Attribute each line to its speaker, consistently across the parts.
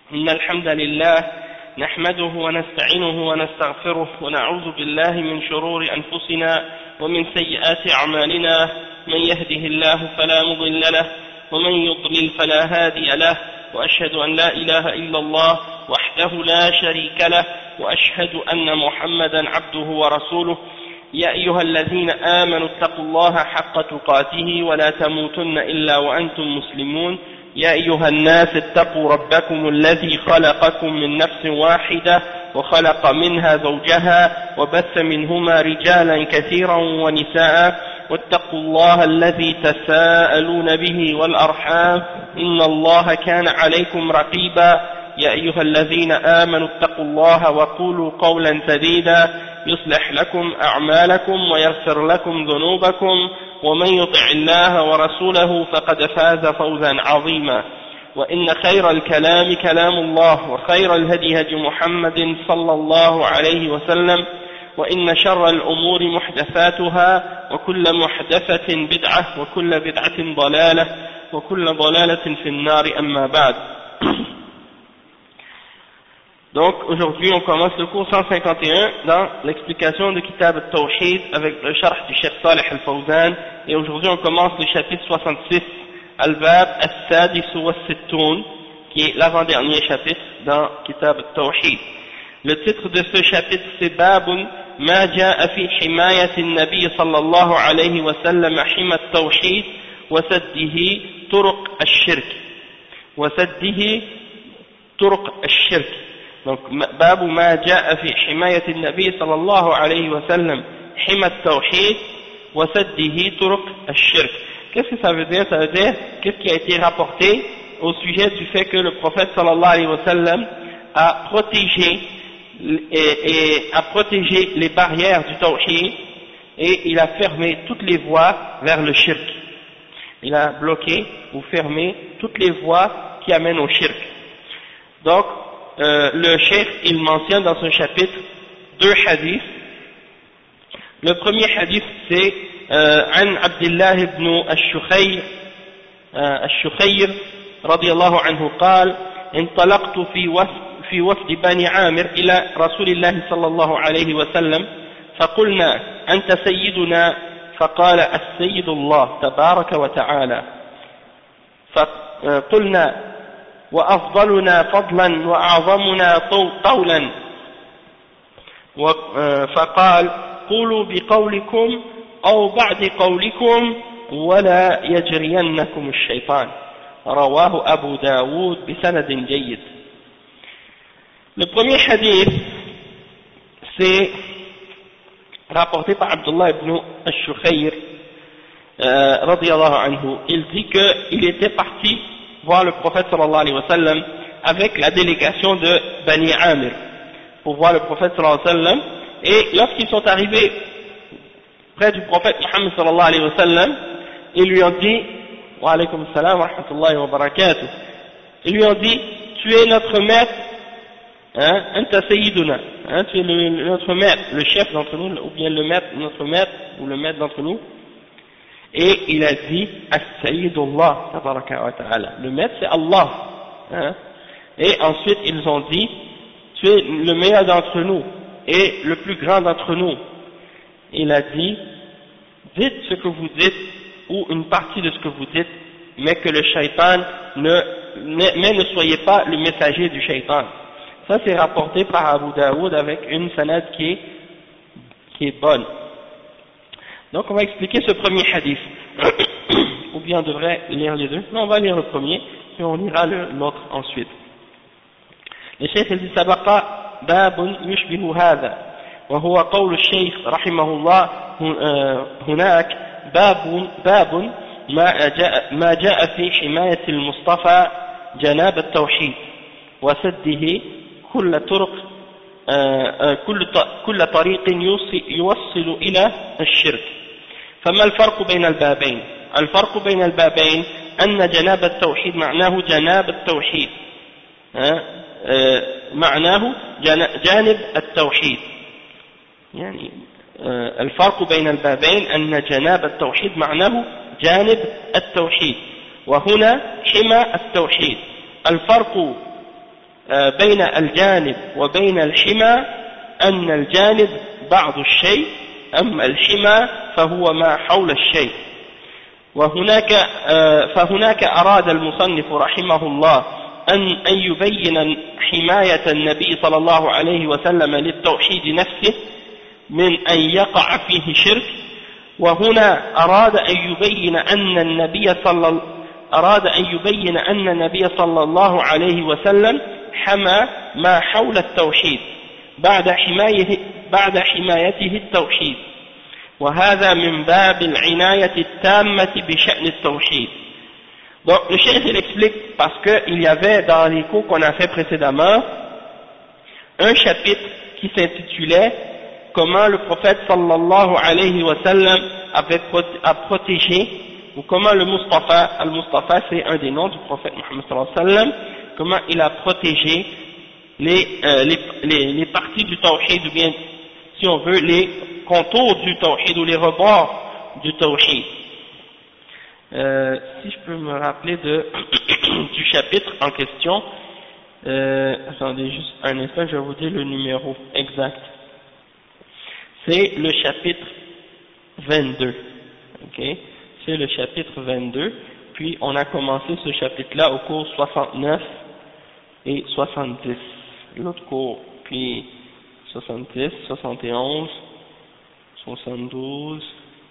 Speaker 1: إن الحمد لله نحمده ونستعينه ونستغفره ونعوذ بالله من شرور أنفسنا ومن سيئات أعمالنا من يهده الله فلا مضل له ومن يضلل فلا هادي له وأشهد أن لا إله إلا الله وحده لا شريك له وأشهد أن محمدا عبده ورسوله يا أيها الذين آمنوا اتقوا الله حق تقاته ولا تموتن إلا وأنتم مسلمون يا أيها الناس اتقوا ربكم الذي خلقكم من نفس واحدة وخلق منها زوجها وبث منهما رجالا كثيرا ونساء واتقوا الله الذي تساءلون به والأرحام إن الله كان عليكم رقيبا يا أيها الذين آمنوا اتقوا الله وقولوا قولا سديدا يصلح لكم أعمالكم ويغفر لكم ذنوبكم ومن يطع الله ورسوله فقد فاز فوزا عظيما وإن خير الكلام كلام الله وخير الهدي هدي محمد صلى الله عليه وسلم وإن شر الأمور محدثاتها وكل محدثة بدعة وكل بدعة ضلالة وكل ضلالة في النار أما بعد. Donc aujourd'hui on commence le cours 151 dans l'explication de Kitab al-Tawhid avec le sharh du Cheikh Salih al-Fawzan, et aujourd'hui on commence le chapitre 66 Al-Bab al-Sadis wa-Sittoun, qui est l'avant-dernier chapitre dans Kitab al-Tawhid. Le titre de ce chapitre c'est Babun ma ja'a fi himayati an-nabi sallallahu alayhi wa sallam hima al-Tawhid wa saddihi turuq al-shirk wa saddihi turuq al-shirk. Donc, Babu ma ja'a fi himayati an-nabi sallallahu alayhi wa sallam hima at-tawhid wa saddihi turuq ash-shirk. Qu'est-ce que ça veut dire? Ça veut dire qu'est-ce qui a été rapporté au sujet du fait que le prophète sallallahu alayhi wa sallam a protégé les barrières du tawhid et il a fermé toutes les voies vers le shirk. Il a bloqué ou fermé toutes les voies qui amènent au shirk. Donc, le cheikh il mentionne dans ce chapitre deux hadiths. Le premier hadith c'est عن عبد الله بن الشخير رضي الله عنه قال انطلقت في وفد بني عامر إلى رسول الله صلى الله عليه وسلم فقلنا أنت سيدنا فقال السيد الله تبارك وتعالى فقلنا وأفضلنا فضلا وأعظمنا طولا فقال قولوا بقولكم أو بعد قولكم ولا يجرينكم الشيطان رواه أبو داود بسند جيد. Le premier hadith c'est rapporté par Abdullah ibn al-Shukhayr radiyallahu anhu. Il dit qu'il était parti voir le prophète sallallahu alayhi wa sallam avec la délégation de Bani Amir pour voir le prophète sallallahu alayhi wa sallam, et lorsqu'ils sont arrivés près du prophète Muhammad sallallahu alayhi wa sallam, ils lui ont dit wa alaykum salam wa rahmatullahi wa barakatuh, ils lui ont dit tu es notre maître, anta sayyiduna, tu es notre maître, le chef d'entre nous, ou bien le maître, notre maître ou le maître d'entre nous. Et il a dit As-Sayyidullah tabaraka wa ta'ala, le maître c'est Allah, et ensuite ils ont dit tu es le meilleur d'entre nous et le plus grand d'entre nous. Il a dit dites ce que vous dites ou une partie de ce que vous dites, mais que le shaitan ne soyez pas le messager du shaitan. Ça c'est rapporté par Abu Daoud avec une sanad qui est bonne. Donc on va expliquer ce premier hadith. Ou bien on devrait lire les deux. Non, on va lire le premier, puis on lira l'autre ensuite. Le cheikh dit sabaqa babun yushbihu hadha wa huwa qawl al-shaykh rahimahullah hunak babun ma jaa fi himayati al-mustafa janab at-tawhid wa saddihi kull turuq كل طريق يوصل إلى الشرك. فما الفرق بين البابين؟ الفرق بين البابين أن جناب التوحيد معناه جناب التوحيد، معناه جانب التوحيد، يعني الفرق بين البابين أن جناب التوحيد معناه جانب التوحيد، وهنا حمى التوحيد. الفرق بين الجانب وبين الحمى أن الجانب بعض الشيء أما الحمى فهو ما حول الشيء فهناك أراد المصنف رحمه الله أن يبين حماية النبي صلى الله عليه وسلم للتوحيد نفسه من أن يقع فيه شرك وهنا أراد أن يبين أن النبي صلى الله عليه وسلم حمى ما حول التوحيد بعد حمايته التوحيد وهذا من باب العناية التامة بشأن التوحيد. Donc le cheikh il explique parce qu'il y avait dans les cours qu'on a fait précédemment un chapitre qui s'intitulait comment le prophète sallallahu alayhi wa sallam a protégé, ou comment le Mustafa, al-Mustafa c'est un des noms du prophète Muhammad sallallahu alayhi wa sallam, comment il a protégé les parties du tawhid, ou bien si on veut les contours du tawhid ou les rebords du tawhid. Si je peux me rappeler du chapitre en question, attendez juste un instant, je vais vous dire le numéro exact. C'est le chapitre 22, ok? C'est le chapitre 22, puis on a commencé ce chapitre-là au cours 69 et 70, l'autre cours, puis 70, 71, 72,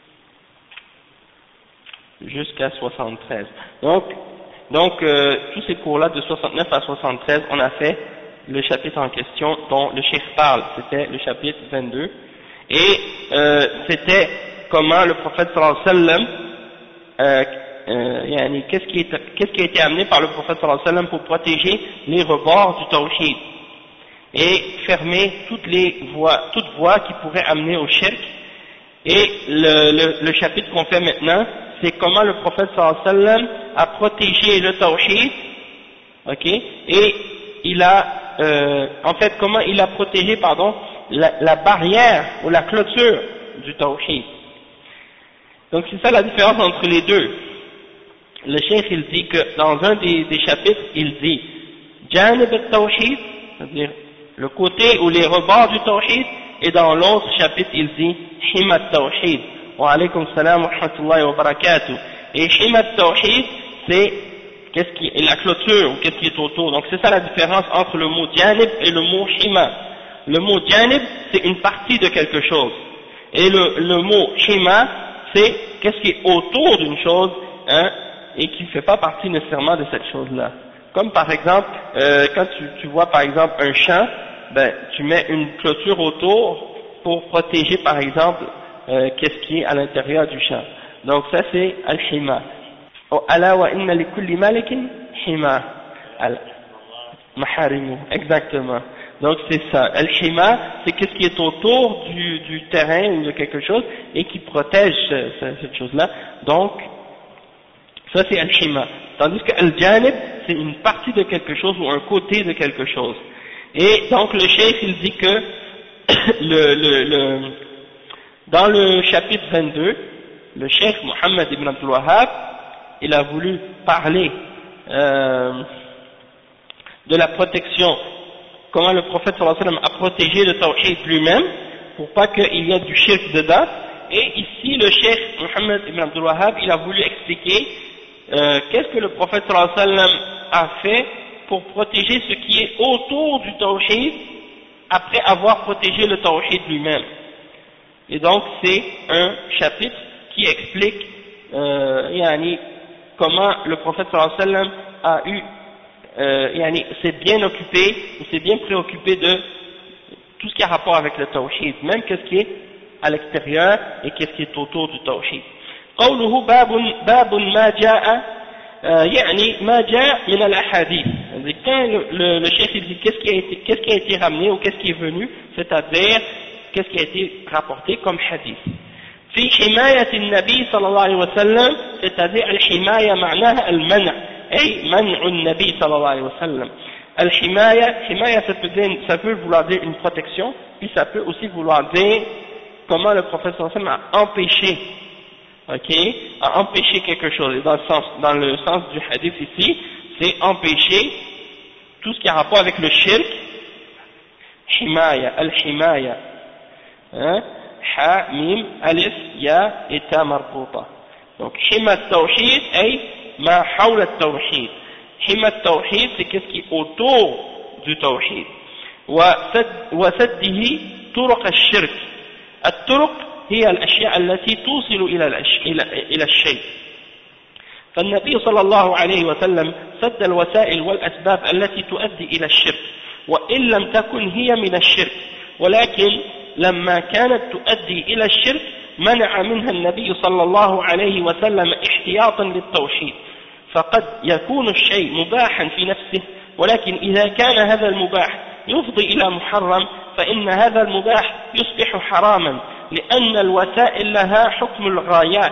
Speaker 1: jusqu'à 73. Donc tous ces cours-là de 69 à 73, on a fait le chapitre en question dont le cheikh parle, c'était le chapitre 22, et c'était comment le prophète sallallahu alayhi wa sallam, qu'est-ce qui a été amené par le prophète sallallahu alayhi wa sallam pour protéger les rebords du tawhid et fermer toute voie qui pourrait amener au shirk. Et le chapitre qu'on fait maintenant, c'est comment le prophète sallallahu alayhi wa sallam a protégé le tawhid, ok, et comment il a protégé, la barrière ou la clôture du tawhid. Donc c'est ça la différence entre les deux. Le cheikh il dit que dans un des chapitres, il dit janib al-tawhid, c'est-à-dire le côté ou les rebords du tawhid, et dans l'autre chapitre il dit hima al-tawhid. Wa alaykum salam wa rahmatullahi wa barakatuh. Et hima al-tawhid, c'est qu'est-ce qui est la clôture ou qu'est-ce qui est autour. Donc c'est ça la différence entre le mot janib et le mot hima. Le mot janib c'est une partie de quelque chose, et le mot hima c'est qu'est-ce qui est autour d'une chose, et qui ne fait pas partie nécessairement de cette chose-là. Comme par exemple, quand tu vois par exemple un champ, tu mets une clôture autour pour protéger par exemple qu'est-ce qui est à l'intérieur du champ. Donc ça c'est al-hima. Ala wa inna li kulli malikin hima. Maharimu, exactement. Donc c'est ça. Al-hima, c'est qu'est-ce qui est autour du terrain ou de quelque chose et qui protège cette chose-là. Donc ça c'est al-hima. Tandis que al-janib, c'est une partie de quelque chose ou un côté de quelque chose. Et donc le cheikh il dit que dans le chapitre 22, le cheikh Mohammed ibn Abdul Wahhab, il a voulu parler de la protection, comment le prophète sallallahu alayhi wa sallam a protégé le tawhid lui-même pour pas qu'il y ait du shirk dedans. Et ici le cheikh Mohammed ibn Abdul Wahhab, il a voulu expliquer qu'est-ce que le prophète sallallahu alayhi wa sallam a fait pour protéger ce qui est autour du tawhid après avoir protégé le tawhid lui-même. Et donc c'est un chapitre qui explique comment le prophète sallallahu alayhi wa sallam a eu s'est bien occupé ou s'est bien préoccupé de tout ce qui a rapport avec le tawhid, même qu'est-ce qui est à l'extérieur et qu'est-ce qui est autour du tawhid. قوله باب ما جاء يعني ما جاء من الأحاديث. Quand le cheikh dit qu'est-ce qui a été ramené ou qu'est-ce qui est venu, c'est-à-dire qu'est-ce qui a été rapporté comme hadith. في حماية النبي صلى الله عليه وسلم, c'est-à-dire الحماية معناها المنع, أي منع النبي صلى الله عليه وسلم. الحماية ça peut vouloir dire une protection, puis ça peut aussi vouloir dire comment le prophète sallallahu alayhi wa sallam a empêché, a empêché quelque chose. Et dans le sens du hadith ici, c'est empêcher tout ce qui a rapport avec le shirk, himaya, al-himaya, hein, ha, mim, alif, ya et ta marbuta. Donc hima tawhid ay ma hawla tawhid. Hima tawhid c'est qu'est-ce qui est autour du tawhid. وسده طرق الشرك. الطرق هي الأشياء التي توصل إلى الشيء. فالنبي صلى الله عليه وسلم سد الوسائل والأسباب التي تؤدي إلى الشرك، وإن لم تكن هي من الشرك، ولكن لما كانت تؤدي إلى الشرك منع منها النبي صلى الله عليه وسلم احتياطا للتوحيد. فقد يكون الشيء مباحا في نفسه، ولكن إذا كان هذا المباح يفضي إلى محرم فإن هذا المباح يصبح حراما، لأن الوسائل لها حكم الغايات،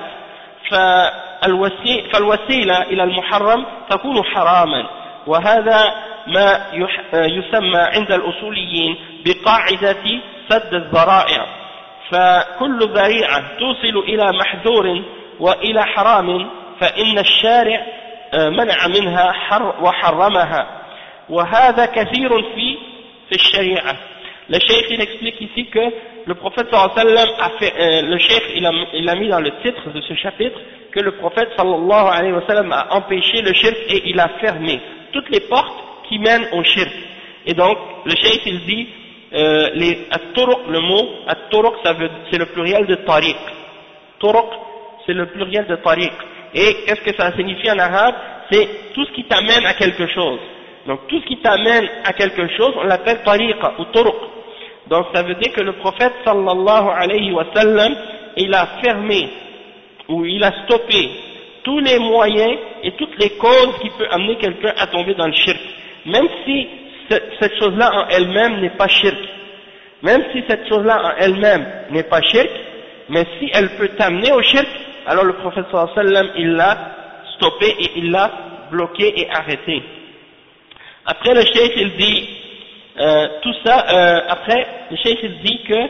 Speaker 1: فالوسيلة إلى المحرم تكون حراما. وهذا ما يسمى عند الأصوليين بقاعدة سد الذرائع. فكل ذريعة توصل إلى محذور وإلى حرام فإن الشارع منع منها وحرمها. وهذا كثير في الشريعة. Le cheikh il explique ici que le prophète sallallahu alayhi wa sallam a fait, le cheikh il a mis dans le titre de ce chapitre que le prophète sallallahu alayhi wa sallam a empêché le shirk et il a fermé toutes les portes qui mènent au shirk. Et donc le cheikh il dit le mot at-turuq c'est le pluriel de tariq. Turuq c'est le pluriel de tariq. Et qu'est-ce que ça signifie en arabe? C'est tout ce qui t'amène à quelque chose. Donc tout ce qui t'amène à quelque chose, on l'appelle tariqa ou turuq. Donc ça veut dire que le prophète sallallahu alayhi wa sallam, il a fermé ou il a stoppé tous les moyens et toutes les causes qui peuvent amener quelqu'un à tomber dans le shirk. Même si cette chose-là en elle-même n'est pas shirk. Même si cette chose-là en elle-même n'est pas shirk, mais si elle peut t'amener au shirk, alors le prophète sallallahu alayhi wa sallam, il l'a stoppé et il l'a bloqué et arrêté. Après le cheikh il dit tout ça, après le cheikh il dit que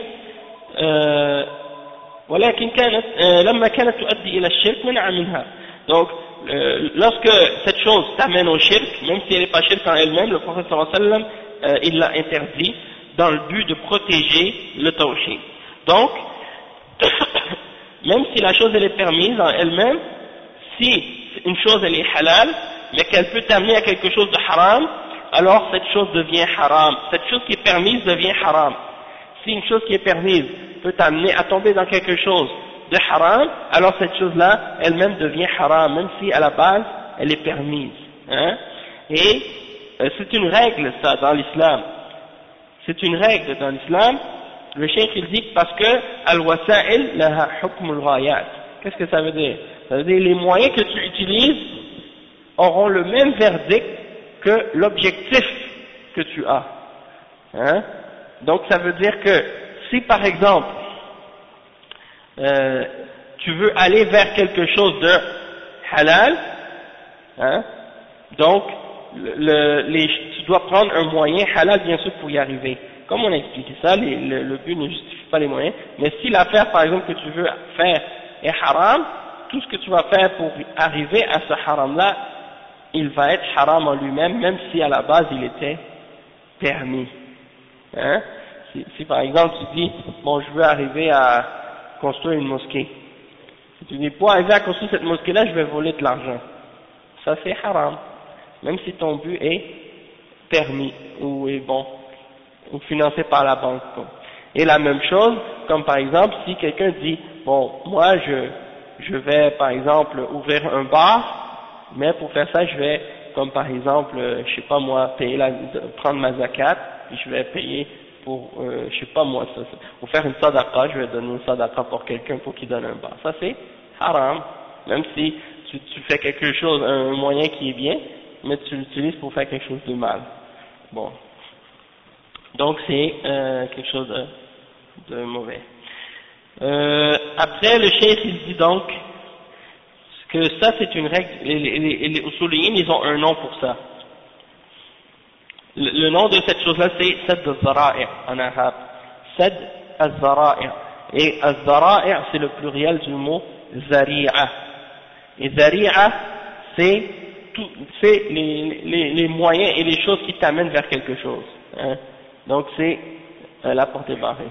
Speaker 1: ولكن كانت لما كانت تؤدي إلى الشرك منع منها. Donc lorsque cette chose t'amène au shirk, même si elle n'est pas shirk en elle-même, le prophète sallallahu alayhi wa sallam il l'a interdit dans le but de protéger le tawhid. Donc même si la chose elle est permise en elle-même, si une chose elle est halal mais qu'elle peut t'amener à quelque chose de haram, alors cette chose devient haram. Cette chose qui est permise devient haram. Si une chose qui est permise peut t'amener à tomber dans quelque chose de haram, alors cette chose-là, elle-même devient haram, même si à la base, elle est permise. Hein? Et c'est une règle, ça, dans l'islam. C'est une règle dans l'islam. Le cheikh, il dit parce que al-wasa'il laha hukm al-ghayat. Qu'est-ce que ça veut dire? Ça veut dire les moyens que tu utilises auront le même verdict que l'objectif que tu as. Hein? Donc ça veut dire que si par exemple tu veux aller vers quelque chose de halal, hein, donc tu dois prendre un moyen halal bien sûr pour y arriver. Comme on a expliqué ça, le but ne justifie pas les moyens, mais si l'affaire par exemple que tu veux faire est haram, tout ce que tu vas faire pour arriver à ce haram là, il va être haram en lui-même, même si à la base il était permis. Hein? Si par exemple tu dis, bon je veux arriver à construire une mosquée, si tu dis pour arriver à construire cette mosquée là je vais voler de l'argent, ça c'est haram, même si ton but est permis ou est bon, ou financé par la banque. Et la même chose, comme par exemple si quelqu'un dit, bon moi je vais par exemple ouvrir un bar, mais pour faire ça, je vais, comme par exemple, je sais pas moi, prendre ma zakat, puis je vais payer pour, je sais pas moi, pour faire une sadaqa, je vais donner une sadaqa pour quelqu'un pour qu'il donne un bar. Ça c'est haram, même si tu fais quelque chose, un moyen qui est bien, mais tu l'utilises pour faire quelque chose de mal. Bon. Donc c'est quelque chose de mauvais. Après, le cheikh il dit donc que ça c'est une règle, les usuliyin ils ont un nom pour ça. Le nom de cette chose-là c'est Sadd al-Zara'i' en arabe. Sadd al-Zara'i'. Et al-Zara'i' c'est le pluriel du mot Zari'a. Et Zari'a c'est c'est les moyens et les choses qui t'amènent vers quelque chose. Hein. Donc c'est la porte est barrée.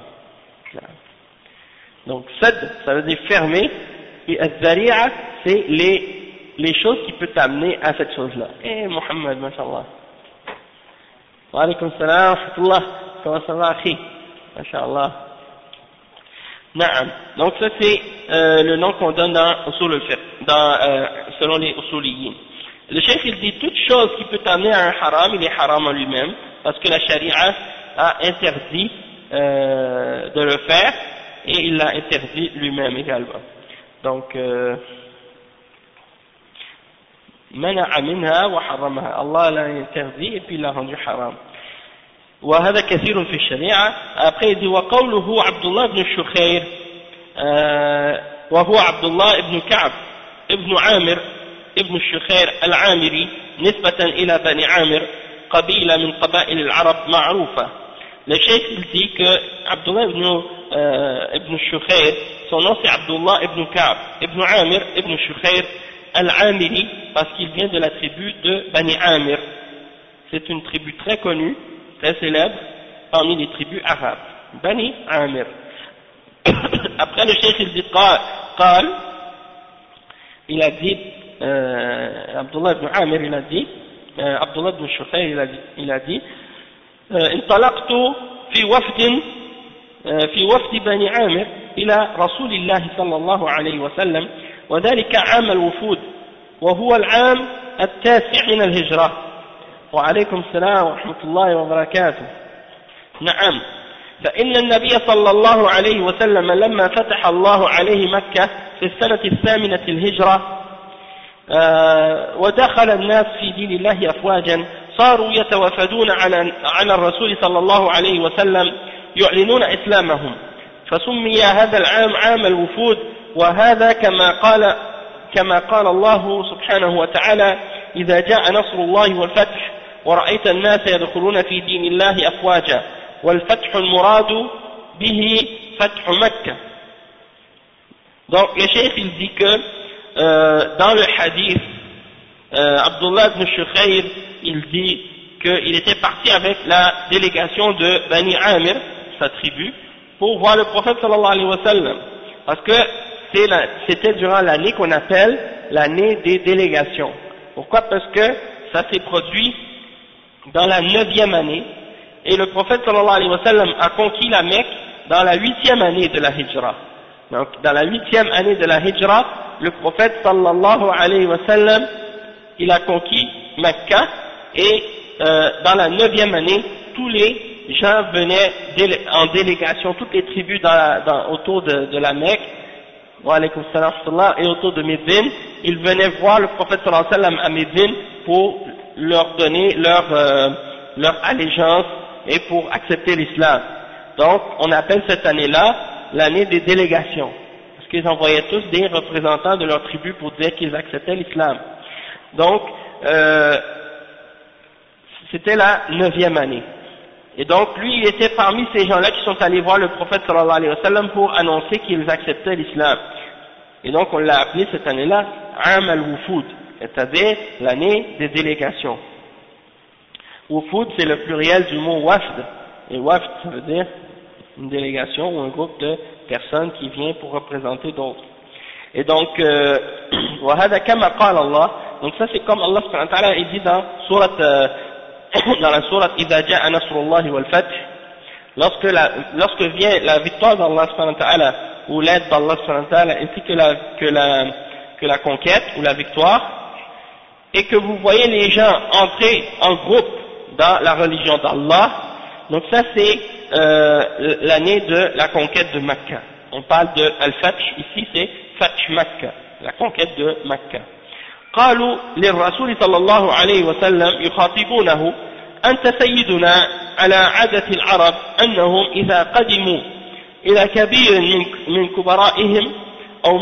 Speaker 1: Donc sad, ça veut dire fermer, et az-zari'a, c'est les choses qui peuvent t'amener à cette chose-là. Eh Mohammed, mashallah. Wa alaykum salam wa rahmatullah. Comment ça va, akhi? Mashallah. Naam. Donc ça c'est le nom qu'on donne dans usul al-fiqh, selon les usuliyin. Le cheikh il dit toute chose qui peut t'amener à un haram, il est haram en lui-même, parce que la charia a interdit de le faire, et il l'a interdit lui-même également. Donc mana'a minha wa haramaha, Allah l'a interdit et puis il l'a rendu haram. وهذا كثير في الشريعة. Après il dit وقوله عبد الله بن الشخير وهو عبد الله بن كعب ابن عامر ابن الشخير العامري نسبة إلى بني عامر قبيلة من قبائل العرب معروفة. Le cheikh il dit que Abdullah ibn Shukhair, son nom c'est Abdullah ibn Ka'b ibn Amir ibn Shukhair al-Amiri, parce qu'il vient de la tribu de Bani Amir. C'est une tribu très connue, très célèbre parmi les tribus arabes. Bani Amir. Après le cheikh il dit قال, il a dit Abdullah ibn Amir il a dit Abdullah ibn Shukhair il a dit انطلقت في وفد بني عامر إلى رسول الله صلى الله عليه وسلم وذلك عام الوفود وهو العام 9 من الهجرة. وعليكم السلام ورحمة الله وبركاته. نعم. فإن النبي صلى الله عليه وسلم لما فتح الله عليه مكة في السنة 8 الهجرة ودخل الناس في دين الله أفواجا صاروا يتوافدون على الرسول صلى الله عليه وسلم يعلنون إسلامهم، فسمي هذا العام عام الوفود. وهذا كما قال الله سبحانه وتعالى إذا جاء نصر الله والفتح ورأيت الناس يدخلون في دين الله أفواجا والفتح المراد به فتح مكة. Donc le cheikh il dit que dans le hadith Abdullah ibn Shukhair il dit qu'il était parti avec la délégation de Bani Amir, sa tribu, pour voir le prophète sallallahu alayhi wa sallam, parce que c'était durant l'année qu'on appelle l'année des délégations. Pourquoi? Parce que ça s'est produit dans la 9e année, et le prophète sallallahu alayhi wa sallam a conquis la Mecque dans la 8e année de la Hijra. Donc dans la 8e année de la Hijra, le prophète sallallahu alayhi wa sallam il a conquis Mecca, et dans la 9e année, tous les gens venaient en délégation, toutes les tribus autour de la Mecque, wa alaykum salam et autour de Médine, ils venaient voir le prophète sallallahu alayhi wa sallam à Médine pour leur donner leur allégeance et pour accepter l'islam. Donc on appelle cette année-là l'année des délégations, parce qu'ils envoyaient tous des représentants de leur tribu pour dire qu'ils acceptaient l'islam. Donc c'était la 9e année. Et donc lui il était parmi ces gens-là qui sont allés voir le prophète sallallahu alayhi wa sallam pour annoncer qu'ils acceptaient l'islam. Et donc on l'a appelé cette année-là Am al-Wufud, c'est-à-dire l'année des délégations. Wufud c'est le pluriel du mot wafd, et wafd ça veut dire une délégation ou un groupe de personnes qui vient pour représenter d'autres. Et donc وهذا كما قال الله, donc ça c'est comme Allah subhanahu wa ta'ala il dit dans la sourate إذا جاء نصر الله والفتح, lorsque vient la victoire d'Allah subhanahu wa ta'ala ou l'aide d'Allah subhanahu wa ta'ala ainsi que la conquête ou la victoire, et que vous voyez les gens entrer en groupe dans la religion d'Allah, donc ça c'est l'année de la conquête de Mecca. On parle de Al-Fath, ici c'est Fath Mecca, la conquête de Mecca. قالوا للرسول صلى الله عليه وسلم يخاطبونه أنت سيدنا على عادة العرب أنهم إذا قدموا إلى كبير من كبرائهم أو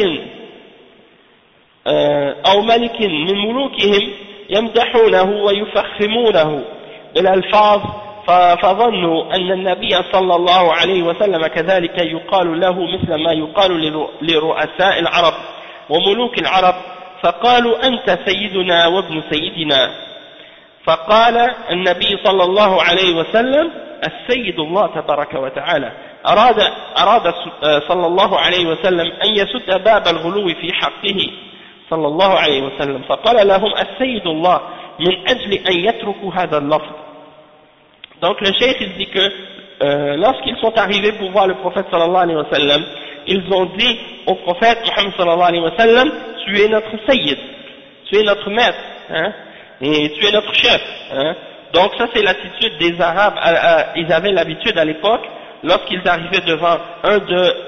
Speaker 1: ملك من ملوكهم يمدحونه ويفخمونه بالألفاظ، فظنوا أن النبي صلى الله عليه وسلم كذلك يقال له مثل ما يقال لرؤساء العرب وملوك العرب، فقالوا أنت سيدنا وابن سيدنا فقال النبي صلى الله عليه وسلم السيد الله تبارك وتعالى أراد صلى الله عليه وسلم أن يسد باب الغلو في حقه صلى الله عليه وسلم فقال لهم السيد الله من أجل أن يتركوا هذا اللفظ. Donc le cheikh il dit que lorsqu'ils sont arrivés pour voir le prophète sallallahu alayhi wa sallam, ils ont dit au prophète Muhammad sallallahu alayhi wa sallam, tu es notre sayyid, tu es notre maître, hein, et tu es notre chef, hein. Donc ça c'est l'attitude des Arabes, ils avaient l'habitude à l'époque, lorsqu'ils arrivaient devant un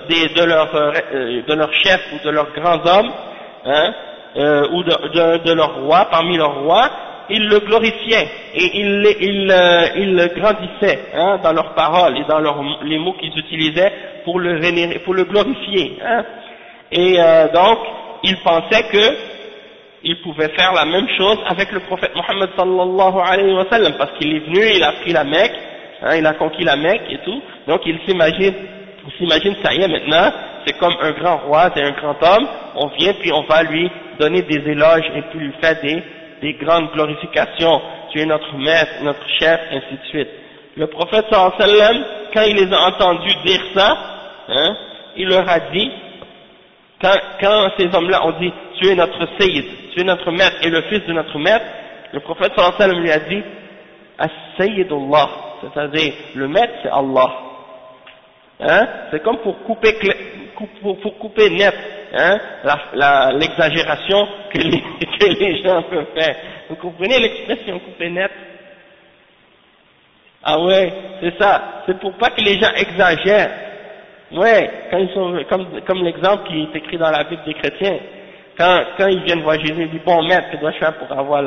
Speaker 1: de leurs chefs ou de leurs grands hommes, hein, ou de leur roi, parmi leurs rois, ils le glorifiaient et ils le grandissaient, hein, dans leurs paroles et dans les mots qu'ils utilisaient pour le vénérer, pour le glorifier, hein. Et donc ils pensaient que ils pouvaient faire la même chose avec le prophète Mohammed sallallahu alayhi wa sallam, parce qu'il est venu, il a pris la Mecque, hein, il a conquis la Mecque et tout, donc il s'imagine ça y est maintenant, c'est comme un grand roi, c'est un grand homme, on vient puis on va lui donner des éloges et puis lui faire des grandes glorifications, tu es notre maître, notre chef, ainsi de suite. Le prophète sallallahu alayhi wa sallam, quand il les a entendus dire ça, hein, il leur a dit, quand ces hommes-là ont dit, tu es notre sayyid, tu es notre maître et le fils de notre maître, le prophète sallallahu alayhi wa sallam lui a dit, as-sayyidullah, c'est-à-dire, le maître c'est Allah. Hein? C'est comme pour couper net, hein, l'exagération que les gens peuvent faire. Vous comprenez l'expression couper net? Ah ouais, c'est ça. C'est pour pas que les gens exagèrent. Ouais, quand ils sont comme l'exemple qui est écrit dans la Bible des chrétiens. Quand ils viennent voir Jésus, ils disent bon maître, que dois-je faire pour avoir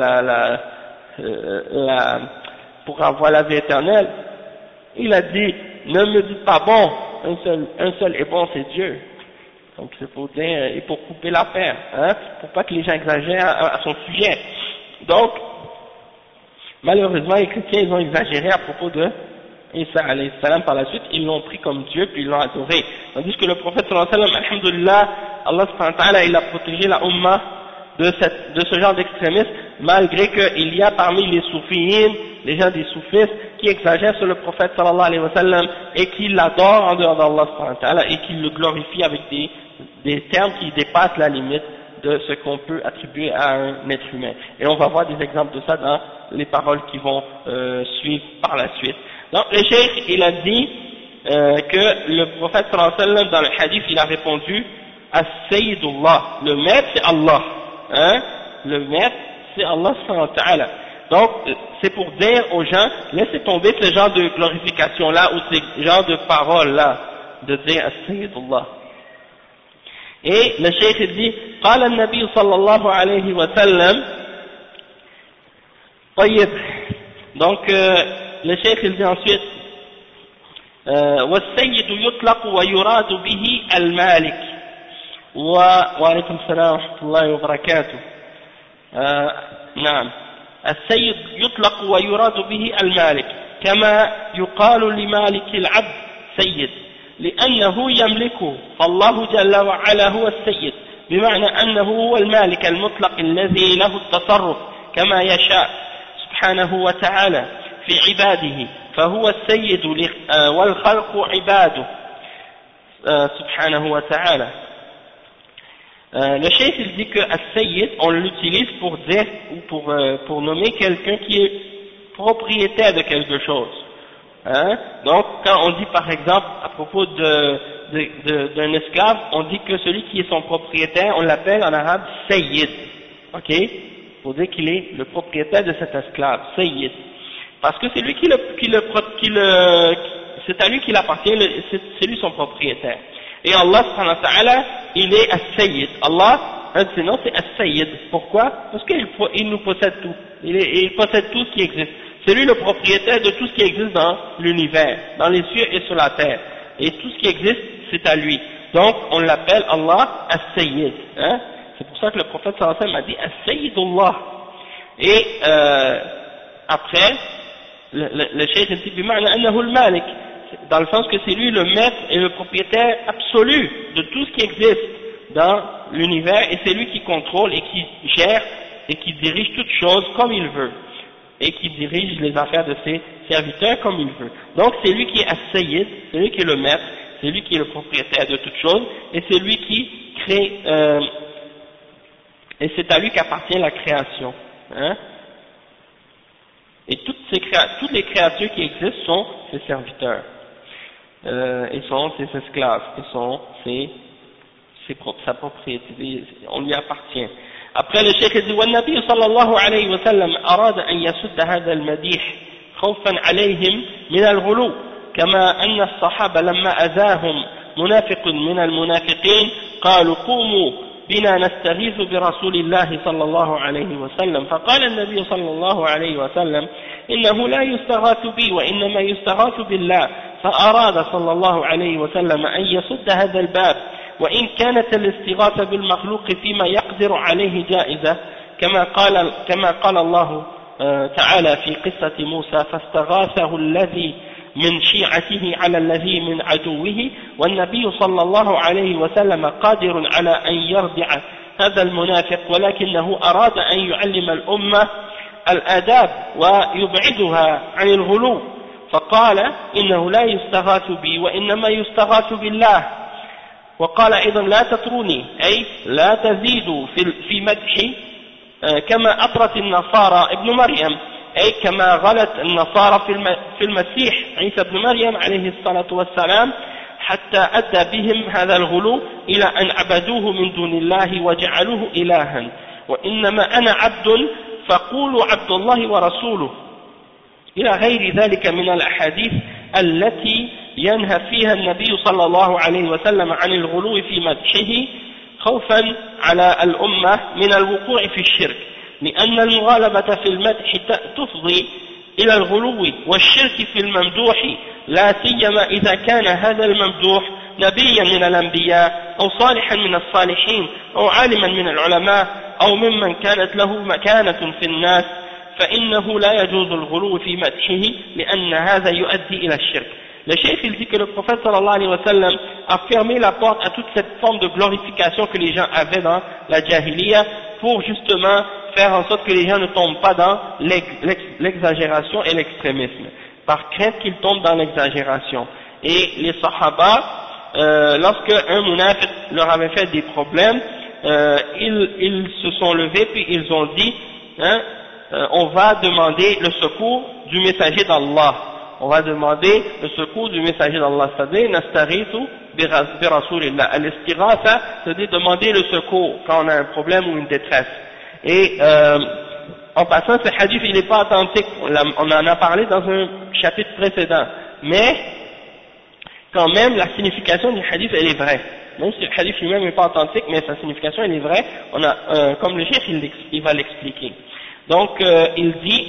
Speaker 1: pour avoir la vie éternelle? Il a dit, ne me dites pas bon, un seul est bon, c'est Dieu. Donc c'est pour dire, et pour couper l'affaire, hein, pour pas que les gens exagèrent à son sujet. Donc, malheureusement, les chrétiens, ils ont exagéré à propos de Isa alayhi salam par la suite, ils l'ont pris comme Dieu, puis ils l'ont adoré. Tandis que le prophète sallallahu alayhi wa sallam, alhamdulillah, Allah subhanahu wa ta'ala, il a protégé la Ummah de ce genre d'extrémisme, malgré qu'il y a parmi les soufiyines, les gens des soufistes, qui exagèrent sur le prophète sallallahu alayhi wa sallam, et qui l'adorent en dehors d'Allah subhanahu wa ta'ala, et qui le glorifient avec des termes qui dépassent la limite de ce qu'on peut attribuer à un être humain. Et on va voir des exemples de ça dans les paroles qui vont suivre par la suite. Donc le cheikh, il a dit que le prophète sallallahu alayhi wa sallam, dans le hadith, il a répondu as-sayyidullah, le maître c'est Allah, hein, le maître c'est Allah subhanahu wa ta'ala. Donc c'est pour dire aux gens, laissez tomber ce genre de glorification là, ou ce genre de paroles là, de dire as-sayyidullah. Et le cheikh dit, قال النبي صلى الله عليه وسلم, طيب, donc le cheikh il dit ensuite, والسيد يطلق ويراد به المالك, وعليكم السلام ورحمة الله وبركاته. نعم, السيد يطلق ويراد به المالك كما يقال لمالك العبد سيد لأنه يملكه، فالله جل وعلا هو السيد بمعنى أنه هو المالك المطلق الذي له التصرف كما يشاء سبحانه وتعالى في عباده، فهو السيد والخلق عباده سبحانه وتعالى. Le cheikh il dit que as-sayyid on l'utilise pour dire ou pour nommer quelqu'un qui est propriétaire de quelque chose. Hein? Donc quand on dit par exemple à propos d'un esclave, on dit que celui qui est son propriétaire, on l'appelle en arabe sayyid. Ok? Pour dire qu'il est le propriétaire de cet esclave, sayyid. Parce que c'est lui c'est à lui qu'il appartient, c'est lui son propriétaire. Et Allah subhanahu wa ta'ala, il est as-sayyid. Allah, un de ses noms c'est as-sayyid. Pourquoi? Parce qu'il nous possède tout. Il possède tout ce qui existe. C'est lui le propriétaire de tout ce qui existe dans l'univers, dans les cieux et sur la terre. Et tout ce qui existe, c'est à lui. Donc, on l'appelle Allah as-sayyid. Hein? C'est pour ça que le prophète sallallahu alayhi wa sallam a dit as-sayyidullah. Et après, le cheikh dit bima'na annahu al-malik, dans le sens que c'est lui le maître et le propriétaire absolu de tout ce qui existe dans l'univers et c'est lui qui contrôle et qui gère et qui dirige toutes choses comme il veut et qui dirige les affaires de ses serviteurs comme il veut. Donc c'est lui qui est as-sayyid, c'est lui qui est le maître, c'est lui qui est le propriétaire de toutes choses et c'est lui qui crée et c'est à lui qu'appartient la création. Hein? Et toutes les créatures qui existent sont ses serviteurs. Et sont ses esclaves, et sont sa propriété, on lui appartient. Après le cheikh dit والنبي صلى الله عليه وسلم أراد أن يسد هذا المديح خوفا عليهم من الغلو كما أن الصحابة لما أذاهم منافق من المنافقين قالوا قوموا بنا نستغيث برسول الله صلى الله عليه وسلم فقال النبي صلى الله عليه وسلم إنه لا يستغاث بي وإنما يستغاث بالله فأراد صلى الله عليه وسلم أن يسد هذا الباب وإن كانت الاستغاثة بالمخلوق فيما يقدر عليه جائزة كما قال الله تعالى في قصة موسى فاستغاثه الذي من شيعته على الذي من عدوه والنبي صلى الله عليه وسلم قادر على أن يردع هذا المنافق ولكنه أراد أن يعلم الأمة الآداب ويبعدها عن الغلو فقال إنه لا يستغاث بي وإنما يستغاث بالله وقال أيضا لا تطروني أي لا تزيدوا في مدحي كما أطرت النصارى ابن مريم أي كما غلت النصارى في المسيح عيسى ابن مريم عليه الصلاة والسلام حتى أدى بهم هذا الغلو إلى أن عبدوه من دون الله وجعلوه إلها وإنما أنا عبد فقولوا عبد الله ورسوله إلى غير ذلك من الأحاديث التي ينهى فيها النبي صلى الله عليه وسلم عن الغلو في مدحه خوفا على الأمة من الوقوع في الشرك لأن المغالبة في المدح تفضي إلى الغلو والشرك في الممدوح لا سيما إذا كان هذا الممدوح نبيا من الأنبياء أو صالحا من الصالحين أو عالما من العلماء أو ممن كانت له مكانة في الناس فإنه لا يجوز الغلو في مدحه لأن هذا يؤدي إلى الشرك. Le cheikh il dit que le prophète sallallahu alayhi wa sallam a fermé la porte à toute cette forme de glorification que les gens avaient dans la jahiliya pour justement faire en sorte que les gens ne tombent pas dans l'exagération et l'extrémisme, par crainte qu'ils tombent dans l'exagération. Et les sahaba, lorsque un munafiq leur avait fait des problèmes, ils se sont levés puis ils ont dit on va demander le secours du messager d'Allah. On va demander le secours du messager d'Allah, c'est-à-dire nastaghithu bi rasulillah. Al-istighatha, c'est-à-dire demander le secours quand on a un problème ou une détresse. Et en passant, ce hadith il n'est pas authentique, on en a parlé dans un chapitre précédent, mais quand même la signification du hadith elle est vraie. Même si le hadith lui-même n'est pas authentique, mais sa signification elle est vraie, on a, comme le cheikh il va l'expliquer. Donc il dit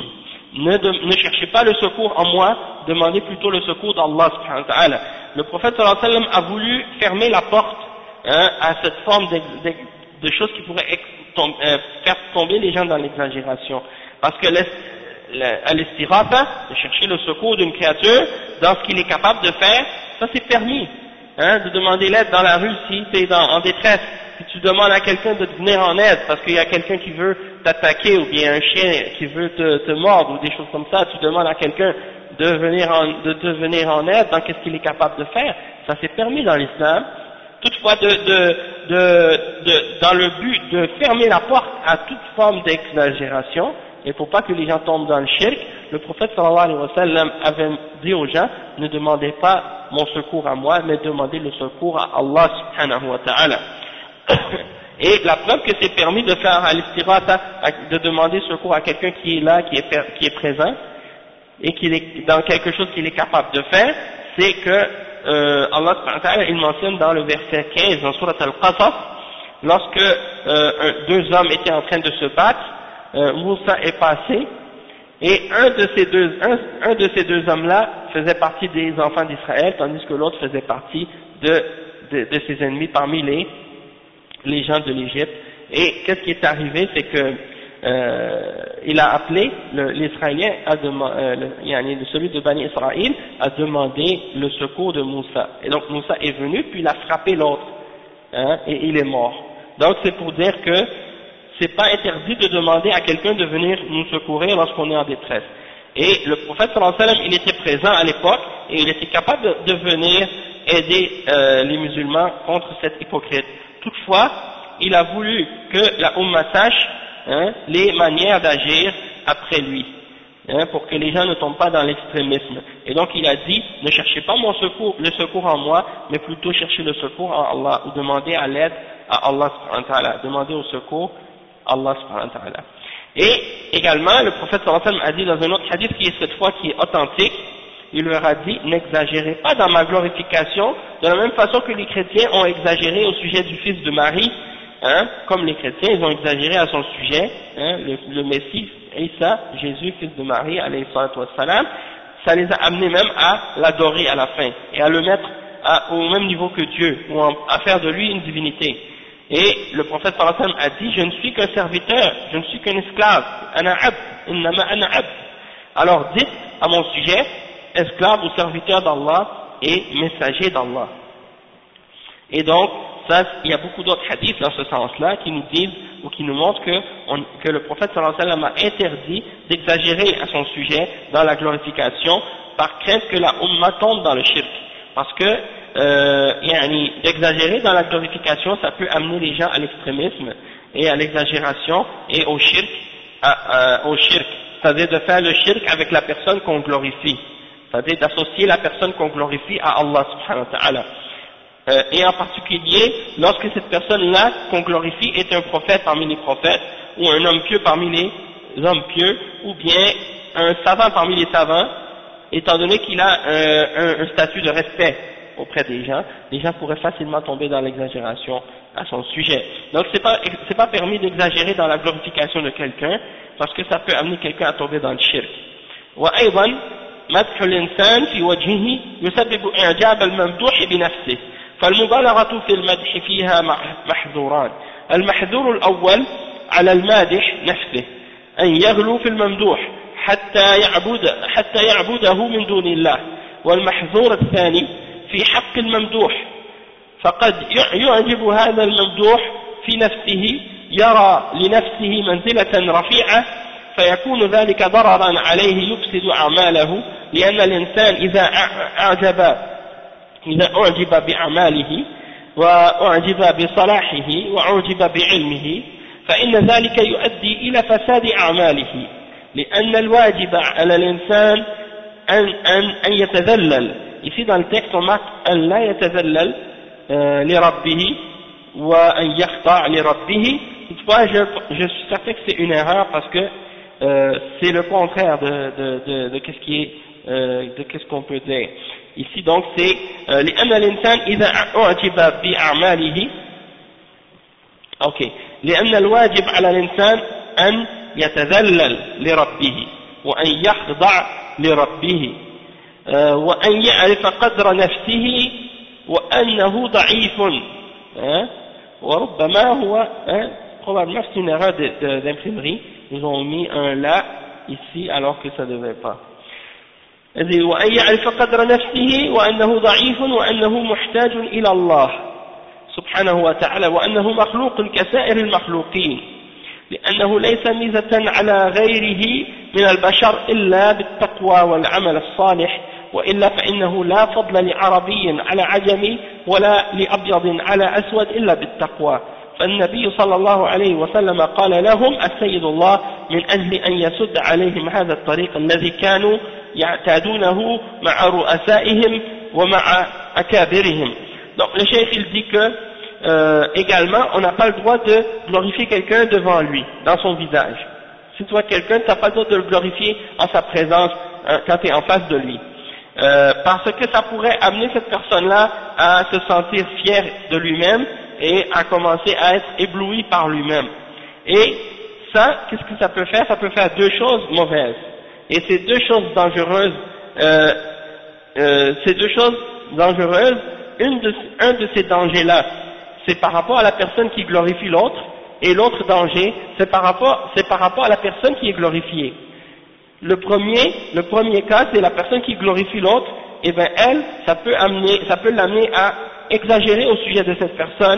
Speaker 1: ne cherchez pas le secours en moi, demandez plutôt le secours d'Allah subhanahu wa ta'ala. Le prophète sallallahu alayhi wa sallam a voulu fermer la porte à cette forme de choses qui pourraient faire tomber les gens dans l'exagération. Parce que al-istighatha, de chercher le secours d'une créature dans ce qu'il est capable de faire, ça c'est permis. De demander l'aide dans la rue si tu es en détresse. Si tu demandes à quelqu'un de te venir en aide parce qu'il y a quelqu'un qui veut t'attaquer ou bien un chien qui veut te mordre ou des choses comme ça, tu demandes à quelqu'un de te venir en aide dans qu'est-ce qu'il est capable de faire, ça c'est permis dans l'islam. Toutefois dans le but de fermer la porte à toute forme d'exagération, et pour pas que les gens tombent dans le shirk, le prophète sallallahu alayhi wa sallam avait dit aux gens, ne demandez pas mon secours à moi, mais demandez le secours à Allah subhanahu wa ta'ala. Et la preuve que c'est permis de faire al-istighatha, de demander secours à quelqu'un qui est là, qui est présent, et qui est dans quelque chose qu'il est capable de faire, c'est que Allah subhanahu wa ta'ala, il mentionne dans le verset 15, dans Surat al-Qasas, lorsque deux hommes étaient en train de se battre, Moussa est passé, et un de ces deux hommes-là faisait partie des enfants d'Israël, tandis que l'autre faisait partie de ses ennemis parmi les gens de l'Égypte. Et qu'est-ce qui est arrivé, c'est que il a appelé l'Israélien, celui de Bani Israël, a demandé le secours de Moussa. Et donc Moussa est venu, puis il a frappé l'autre. hein, et il est mort. Donc c'est pour dire que c'est pas interdit de demander à quelqu'un de venir nous secourir lorsqu'on est en détresse. Et le prophète sallallahu alayhi wa sallam, il était présent à l'époque et il était capable de venir aider les musulmans contre cet hypocrite. Toutefois, il a voulu que la Ummah sache, hein, les manières d'agir après lui, hein, pour que les gens ne tombent pas dans l'extrémisme. Et donc il a dit, ne cherchez pas mon secours, le secours en moi, mais plutôt cherchez le secours en Allah, ou demandez à l'aide à Allah subhanahu wa ta'ala, demandez au secours à Allah subhanahu wa ta'ala. Et également, le prophète sallallahu alayhi wa sallam a dit dans un autre hadith qui est cette fois qui est authentique, il leur a dit, n'exagérez pas dans ma glorification, de la même façon que les chrétiens ont exagéré au sujet du fils de Marie, hein, comme les chrétiens, ils ont exagéré à son sujet, hein, le Messie, Isa, Jésus, fils de Marie, alayhi salatu wassalam, ça les a amenés même à l'adorer à la fin, et à le mettre au même niveau que Dieu, ou à faire de lui une divinité. Et le prophète sallallahu alayhi wa sallam a dit, je ne suis qu'un serviteur, je ne suis qu'un esclave, ana abd, innama ana abd. Alors dites à mon sujet, esclave ou serviteur d'Allah et messager d'Allah. Et donc, ça, il y a beaucoup d'autres hadiths dans ce sens-là qui nous disent ou qui nous montrent que le prophète sallallahu alayhi wa sallam a interdit d'exagérer à son sujet dans la glorification par crainte que la Ummah tombe dans le shirk. Parce que d'exagérer dans la glorification, ça peut amener les gens à l'extrémisme et à l'exagération et au shirk, c'est-à-dire de faire le shirk avec la personne qu'on glorifie, c'est-à-dire d'associer la personne qu'on glorifie à Allah subhanahu wa ta'ala. Et en particulier, lorsque cette personne-là qu'on glorifie est un prophète parmi les prophètes, ou un homme pieux parmi les hommes pieux, ou bien un savant parmi les savants, étant donné qu'il a un statut de respect auprès des gens pourraient facilement tomber dans l'exagération à son sujet. Donc c'est pas permis d'exagérer dans la glorification de quelqu'un, parce que ça peut amener quelqu'un à tomber dans le shirk. وأيضا مدح الإنسان في وجهه يسبب إعجاب الممدوح بنفسه، فالمبالغة في المدح فيها محذوران. المحذور الأول على المادح نفسه أن يغلو في الممدوح حتى يعبده من دون الله، والمحذور الثاني في حق الممدوح، فقد يعجب هذا الممدوح في نفسه، يرى لنفسه منزلة رفيعة، فيكون ذلك ضررا عليه يفسد أعماله، لأن الإنسان إذا أعجب بأعماله وأعجب بصلاحه وأعجب بعلمه فإن ذلك يؤدي إلى فساد أعماله، لأن الواجب على الإنسان أن يتذلل. Ici dans le texte on marque أن لا يتذلل لربه وأن يخضع لربه. Toutefois je suis certain que c'est une erreur parce que c'est le contraire de qu'est-ce qu'on peut dire. Ici donc c'est لأن الإنسان إذا أعجب بأعماله لأن الواجب على الإنسان أن يتذلل لربه وأن يخضع لربه وأن يعرف قدر نفسه وأنه ضعيف وربما هو probablement c'est une erreur d'imprimerie, ils ont mis un là ici alors que ça ne devait pas. وأن يعرف قدر نفسه وأنه ضعيف وأنه محتاج إلى الله سبحانه وتعالى وأنه مخلوق كسائر المخلوقين، لأنه ليس ميزة على غيره من البشر إلا بالتقوى والعمل الصالح، وإلا فإنه لا فضل لعربي على عجمي ولا لأبيض على أسود إلا بالتقوى. فالنبي صلى الله عليه وسلم قال لهم السيد الله من أجل أن يسد عليهم هذا الطريق الذي كانوا يعتادونه مع رؤسائهم ومع أكابرهم. Donc le cheikh il dit que également on n'a pas le droit de glorifier quelqu'un devant lui, dans son visage. Si tu vois quelqu'un, tu n'as pas le droit de le glorifier en sa présence quand tu es en face de lui. Parce que ça pourrait amener cette personne-là à se sentir fier de lui-même et à commencer à être ébloui par lui-même. Et ça, qu'est-ce que ça peut faire? Ça peut faire deux choses mauvaises. Et ces deux choses dangereuses, un de ces dangers-là, c'est par rapport à la personne qui glorifie l'autre, et l'autre danger, c'est par rapport à la personne qui est glorifiée. Le premier cas, c'est la personne qui glorifie l'autre, et bien elle, ça peut l'amener à exagérer au sujet de cette personne,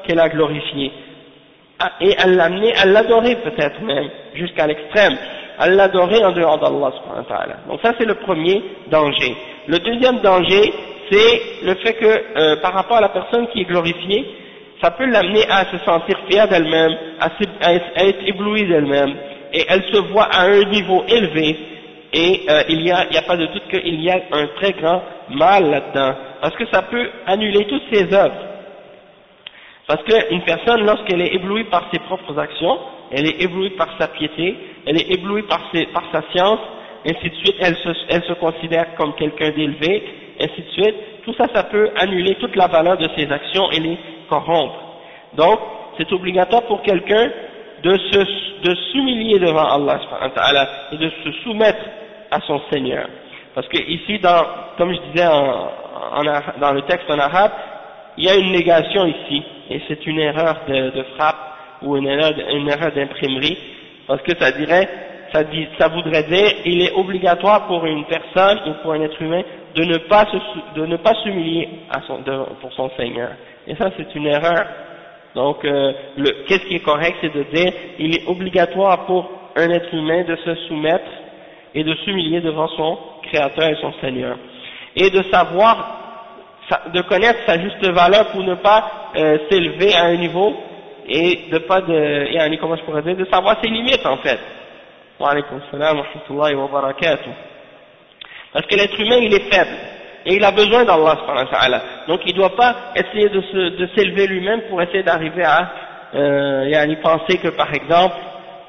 Speaker 1: qu'elle a glorifié, et à l'amener à l'adorer peut-être même, jusqu'à l'extrême, à l'adorer en dehors d'Allah subhanahu wa ta'ala. Donc ça c'est le premier danger. Le deuxième danger, c'est le fait que par rapport à la personne qui est glorifiée, ça peut l'amener à se sentir fière d'elle-même, à être éblouie d'elle-même, et elle se voit à un niveau élevé, et il y a pas de doute qu'il y a un très grand mal là-dedans, parce que ça peut annuler toutes ses œuvres. Parce qu'une personne, lorsqu'elle est éblouie par ses propres actions, elle est éblouie par sa piété, elle est éblouie par sa science, ainsi de suite, elle se considère comme quelqu'un d'élevé, ainsi de suite, tout ça, ça peut annuler toute la valeur de ses actions et les corrompre. Donc, c'est obligatoire pour quelqu'un de s'humilier devant Allah subhanahu wa ta'ala et de se soumettre à son Seigneur. Parce que ici, comme je disais dans le texte en arabe, il y a une négation ici, et c'est une erreur de frappe ou une erreur d'imprimerie, parce que ça voudrait dire, il est obligatoire pour une personne ou pour un être humain de ne pas s'humilier pour son Seigneur. Et ça, c'est une erreur. Donc, qu'est-ce qui est correct, c'est de dire, il est obligatoire pour un être humain de se soumettre et de s'humilier devant son Créateur et son Seigneur. Et de savoir, de connaître sa juste valeur pour ne pas s'élever à un niveau et comment je pourrais dire, de savoir ses limites en fait. Wa alaykum salam wa rahmatullahi wa barakatuh. Parce que l'être humain, il est faible. Et il a besoin d'Allah subhanahu wa ta'ala. Donc il ne doit pas essayer de s'élever lui-même pour essayer d'arriver à penser que par exemple,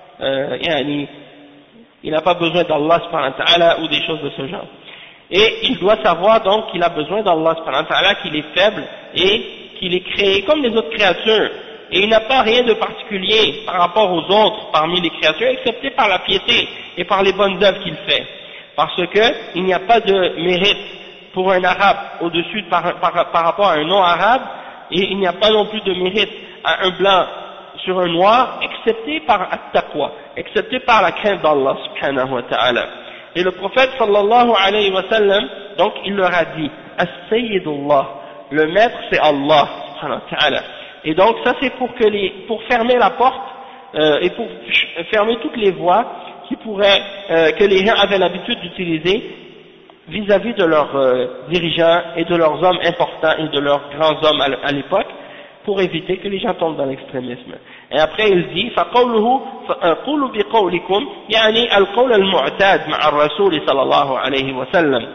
Speaker 1: il n'a pas besoin d'Allah subhanahu wa ta'ala ou des choses de ce genre. Et il doit savoir donc qu'il a besoin d'Allah subhanahu wa ta'ala, qu'il est faible et qu'il est créé comme les autres créatures. Et il n'a pas rien de particulier par rapport aux autres parmi les créatures, excepté par la piété et par les bonnes œuvres qu'il fait. Parce que il n'y a pas de mérite pour un arabe au-dessus par rapport à un non-arabe, et il n'y a pas non plus de mérite à un blanc sur un noir, excepté par at-taqwa, excepté par la crainte d'Allah subhanahu wa ta'ala. Et le prophète sallallahu alayhi wa sallam, donc il leur a dit, as-sayyidullah, le maître c'est Allah subhanahu wa ta'ala. Et donc ça c'est pour fermer la porte et pour fermer toutes les voies que les gens avaient l'habitude d'utiliser vis-à-vis de leurs dirigeants et de leurs hommes importants et de leurs grands hommes à l'époque, pour éviter que les gens tombent dans l'extrémisme. Et après il dit فقوله قولوا بقولكم يعني القول المعتاد مع الرسول صلى الله عليه وسلم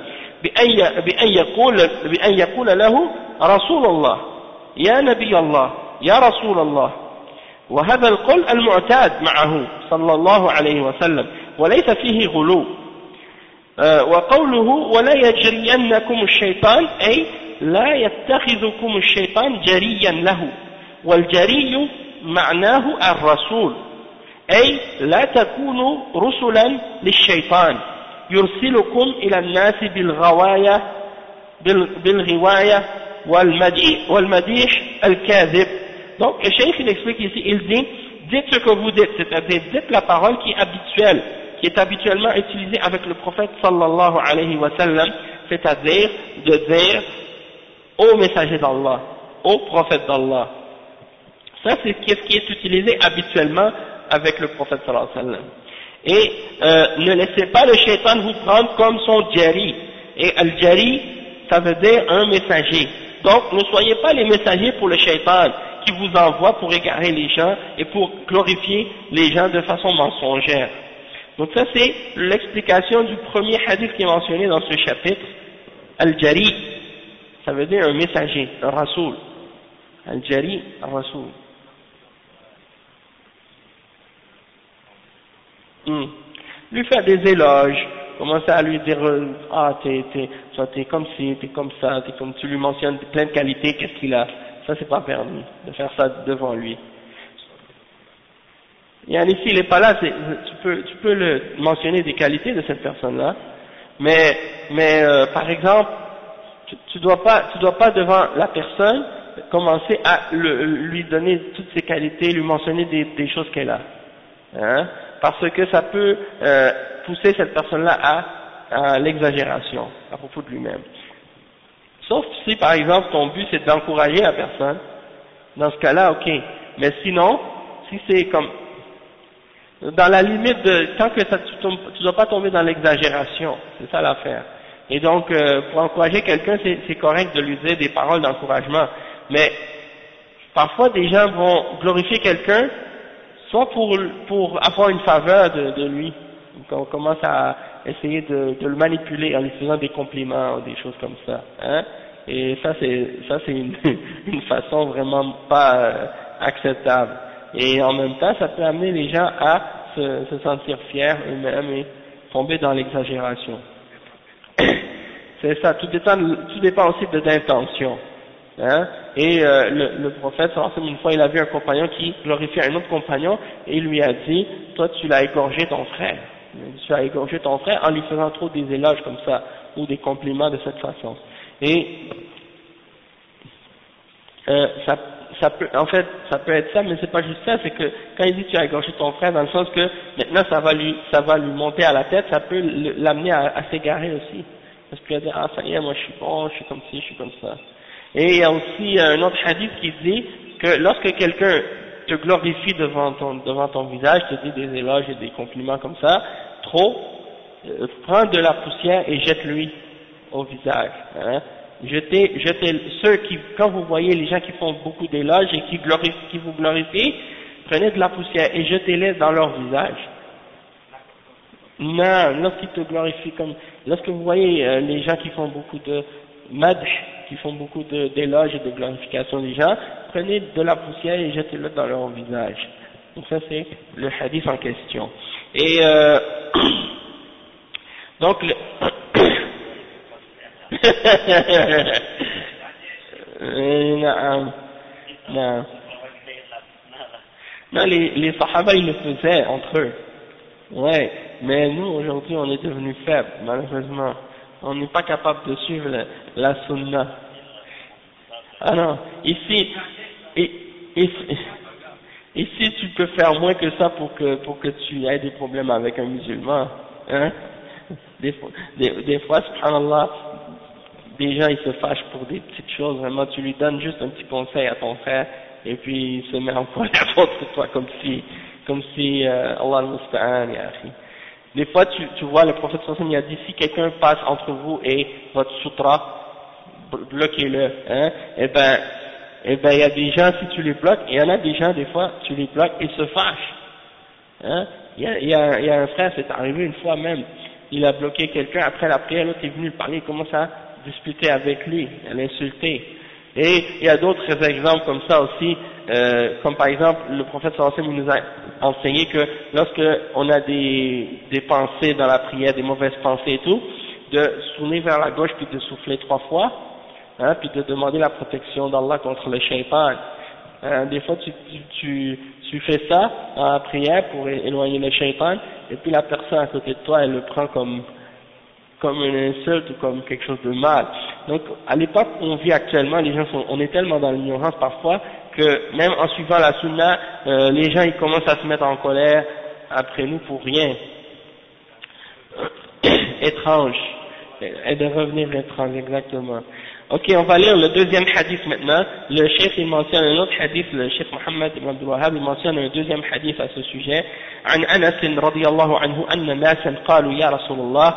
Speaker 1: بأن يقول له رسول الله يا نبي الله يا رسول الله، وهذا القول المعتاد معه صلى الله عليه وسلم وليس فيه غلو. وقوله ولا يجرينكم الشيطان أي لا يتخذكم الشيطان جريا له، والجري معناه الرسول، أي لا تكونوا رسلا للشيطان يرسلكم إلى الناس بالغواية والمديح الكاذب. Donc le cheikh il explique ici, il dit, dites ce que vous dites, c'est-à-dire dites la parole qui est habituelle, qui est habituellement utilisée avec le prophète sallallahu alayhi wa sallam, c'est-à-dire de dire au messager d'Allah, au prophète d'Allah. Ça c'est ce qui est utilisé habituellement avec le prophète sallallahu alayhi wa sallam. Et ne laissez pas le shaitan vous prendre comme son jari. Et al-jari, ça veut dire un messager. Donc ne soyez pas les messagers pour le shaitan qui vous envoie pour égarer les gens et pour glorifier les gens de façon mensongère. Donc ça c'est l'explication du premier hadith qui est mentionné dans ce chapitre. Al-jari, ça veut dire un messager, un rasoul. Al-jari, un rasoul. Lui faire des éloges, commencer à lui dire t'es comme ci, t'es comme ça, t'es comme, tu lui mentionnes plein de qualités, qu'est-ce qu'il a, ça c'est pas permis de faire ça devant lui. Et ici il n'est pas là, tu peux le mentionner des qualités de cette personne-là, mais par exemple tu dois pas devant la personne commencer à lui donner toutes ses qualités, lui mentionner des choses qu'elle a, hein, parce que ça peut pousser cette personne-là à l'exagération à propos de lui-même. Sauf si par exemple ton but c'est d'encourager la personne Dans ce cas-là, ok. Mais sinon, si c'est comme, dans la limite de, tant que ça, tu dois pas tomber dans l'exagération, c'est ça l'affaire. Et donc, pour encourager quelqu'un, c'est correct de lui dire des paroles d'encouragement. Mais, parfois, des gens vont glorifier quelqu'un, soit pour avoir une faveur de lui. Donc, on commence à essayer de le manipuler en lui faisant des compliments ou des choses comme ça, hein. Et ça c'est une façon vraiment pas acceptable. Et en même temps, ça peut amener les gens à se sentir fiers eux-mêmes et tomber dans l'exagération. C'est ça, tout dépend aussi de l'intention. Hein? Et le prophète, une fois, il a vu un compagnon qui glorifiait un autre compagnon et il lui a dit, toi tu l'as égorgé ton frère. Tu as égorgé ton frère en lui faisant trop des éloges comme ça, ou des compliments de cette façon. Et ça peut, en fait, ça peut être ça, mais c'est pas juste ça, c'est que quand il dit tu as égorgé ton frère, dans le sens que maintenant ça va lui monter à la tête, ça peut l'amener à s'égarer aussi. Parce qu'il va dire, ah ça y est, moi je suis bon, je suis comme ci, je suis comme ça. Et il y a aussi un autre hadith qui dit que lorsque quelqu'un te glorifie devant ton visage, te dit des éloges et des compliments comme ça, trop, prends de la poussière et jette-lui au visage. Hein. Jetez ceux qui, quand vous voyez les gens qui font beaucoup d'éloges et qui vous glorifient, prenez de la poussière et jetez-les dans leur visage. Non, lorsqu'ils te glorifient lorsque vous voyez les gens qui font beaucoup de madh, qui font beaucoup d'éloges et de glorification des gens, prenez de la poussière et jetez-le dans leur visage. Donc ça c'est le hadith en question. Et donc non, les sahaba ils le faisaient entre eux. Ouais, mais nous aujourd'hui on est devenus faibles, malheureusement. On n'est pas capable de suivre la sunna. Ah non, ici tu peux faire moins que ça pour que tu aies des problèmes avec un musulman. Hein? Des fois, subhanallah, des gens ils se fâchent pour des petites choses, vraiment tu lui donnes juste un petit conseil à ton frère et puis il se met en colère contre toi comme si Allah al-Musta'an ya akhi. Des fois tu vois le prophète sallallahu alayhi wa sallam, il a dit si quelqu'un passe entre vous et votre sutra, bloquez-le, hein, et ben il y a des gens si tu les bloques, il y en a des gens des fois tu les bloques et se fâchent, hein. Il y a un frère, c'est arrivé une fois même, il a bloqué quelqu'un, après la prière, l'autre est venu parler, il commence à discuter avec lui, à l'insulter. Et il y a d'autres exemples comme ça aussi, comme par exemple, le prophète sallallahu alayhi wa sallam nous a enseigné que lorsque on a des pensées dans la prière, des mauvaises pensées et tout, de se tourner vers la gauche puis de souffler 3 fois, hein, puis de demander la protection d'Allah contre le shaitan. Des fois tu fais ça dans la prière pour éloigner le shaitan, et puis la personne à côté de toi, elle le prend comme une insulte ou comme quelque chose de mal. Donc, à l'époque où on vit actuellement, on est tellement dans l'ignorance parfois que même en suivant la sunna, les gens ils commencent à se mettre en colère après nous pour rien. Étrange. Et de revenir étrange, exactement. Ok, on va lire le deuxième hadith maintenant. Le cheikh il mentionne un autre hadith, le cheikh Mohammed ibn Abdul Wahhab il mentionne un deuxième hadith à ce sujet. عن أنس رضي الله عنه أن ناسا قالوا يا رسول الله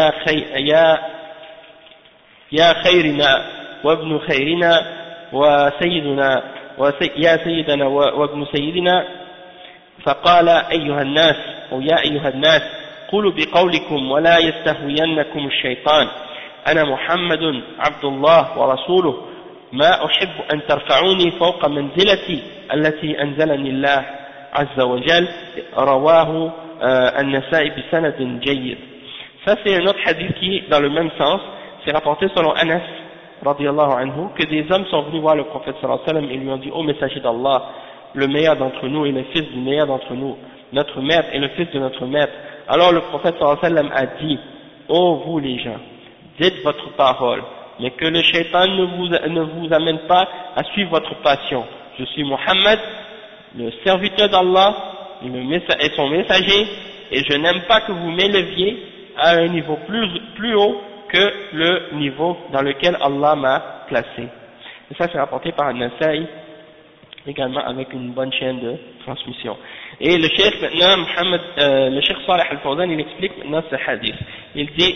Speaker 1: يا خيرنا وابن خيرنا وسيدنا يا سيدنا وابن سيدنا فقال أيها الناس أو يا أيها الناس قولوا بقولكم ولا يستهوينكم الشيطان أنا محمد عبد الله ورسوله ما أحب أن ترفعوني فوق منزلتي التي أنزلني الله عز وجل رواه النسائي بسند جيد. Ça c'est un autre hadith qui dans le même sens, c'est rapporté selon Anas radiyallahu anhu que des hommes sont venus voir le prophète sallallahu alayhi wa sallam et lui ont dit ô messager d'Allah, le meilleur d'entre nous est le fils du meilleur d'entre nous, notre maître est le fils de notre maître. Alors le prophète sallallahu alayhi wa sallam a dit ô vous les gens, dites votre parole, mais que le shaitan ne vous amène pas à suivre votre passion. Je suis Mohammed, le serviteur d'Allah et son messager, et je n'aime pas que vous m'éleviez à un niveau plus haut que le niveau dans lequel Allah m'a placé. Et ça c'est rapporté par An-Nasa'i également avec une bonne chaîne de transmission. Et le cheikh maintenant, le cheikh Salih al-Fawzan, il explique maintenant ce hadith. Il dit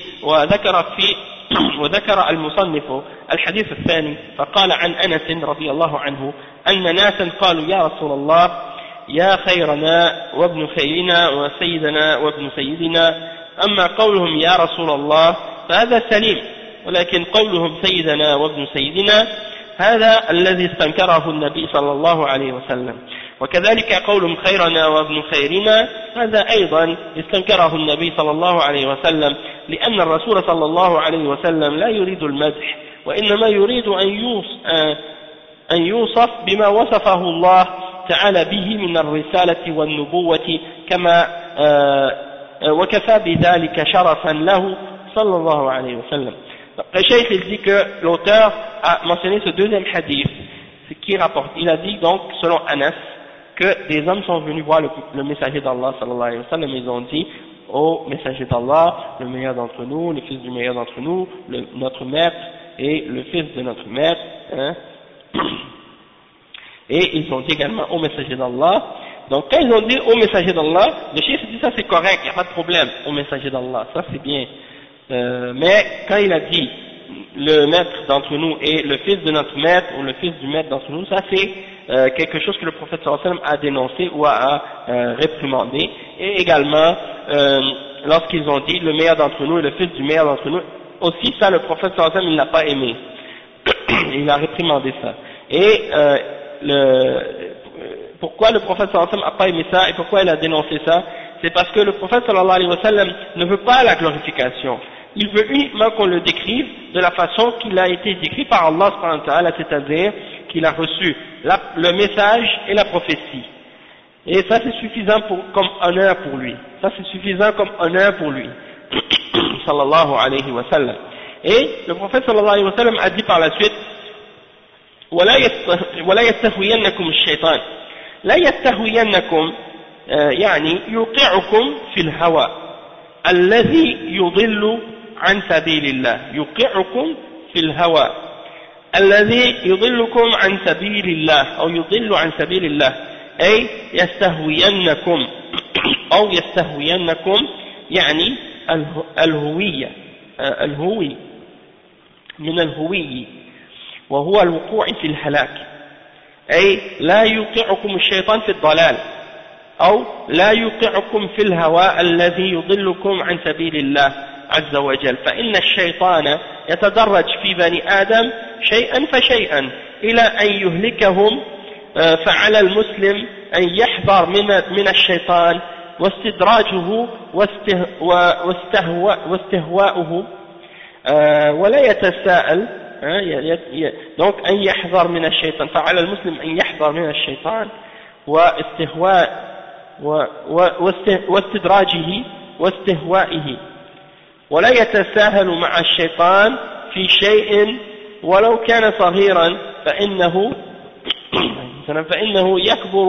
Speaker 1: وذكر المصنف الحديث الثاني فقال عن أنس رضي الله عنه أن ناسا قالوا يا رسول الله يا خيرنا وابن خيرنا وسيدنا وابن سيدنا أما قولهم يا رسول الله فهذا سليم ولكن قولهم سيدنا وابن سيدنا هذا الذي استنكره النبي صلى الله عليه وسلم وكذلك قولهم خيرنا وابن خيرنا هذا أيضا استنكره النبي صلى الله عليه وسلم لأن الرسول صلى الله عليه وسلم لا يريد المدح وإنما يريد أن يوصف بما وصفه الله تعالى به من الرسالة والنبوة كما وكفى بذلك شرفا له صلى الله عليه وسلم. Le cheikh il dit que l'auteur a mentionné ce deuxième hadith, ce qui rapporte, il a dit donc selon Anas que des hommes sont venus voir le messager d'Allah sallallahu alayhi wa sallam, ils ont dit ô messager d'Allah, le meilleur d'entre nous, le fils du meilleur d'entre nous, notre maître et le fils de notre maître, hein. Et ils ont dit également au messager d'Allah. Donc quand ils ont dit au messager d'Allah, le cheikh dit ça c'est correct, il n'y a pas de problème, au messager d'Allah, ça c'est bien. Mais quand il a dit le maître d'entre nous et le fils de notre maître ou le fils du maître d'entre nous, ça c'est quelque chose que le prophète sallallahu alayhi wa sallam a dénoncé ou a réprimandé. Et également lorsqu'ils ont dit le meilleur d'entre nous et le fils du meilleur d'entre nous, aussi ça le prophète sallallahu alayhi wa sallam il n'a pas aimé, il a réprimandé ça. Et pourquoi le prophète sallallahu alayhi wa sallam n'a pas aimé ça et pourquoi il a dénoncé ça? C'est parce que le prophète sallallahu alayhi wa sallam ne veut pas la glorification. Il veut uniquement qu'on le décrive de la façon qu'il a été décrit par Allah subhanahu wa ta'ala, c'est-à-dire qu'il a reçu le message et la prophétie. Et ça c'est suffisant comme honneur pour lui. Ça c'est suffisant comme honneur pour lui. Sallallahu alayhi wa sallam. Et le prophète sallallahu alayhi wa sallam a dit par la suite ولا يستهوينكم الشيطان لا يستهوينكم يعني يوقعكم في الهوى الذي يضل عن سبيل الله يوقعكم في الهوى الذي يضلكم عن سبيل الله أو يضل عن سبيل الله أي يستهوينكم أو يستهوينكم يعني الهوية الهوي من الهوي وهو الوقوع في الهلاك أي لا يوقعكم الشيطان في الضلال أو لا يوقعكم في الهوى الذي يضلكم عن سبيل الله عز وجل فإن الشيطان يتدرج في بني آدم شيئا فشيئا إلى أن يهلكهم فعلى المسلم أن يحذر من الشيطان واستدراجه واستهواؤه ولا يتساءل donc أن يحذر من الشيطان فعلى المسلم أن يحذر من الشيطان واستدراجه واستهوائه ولا يتساهل مع الشيطان في شيء ولو كان صغيرا فإنه يكبر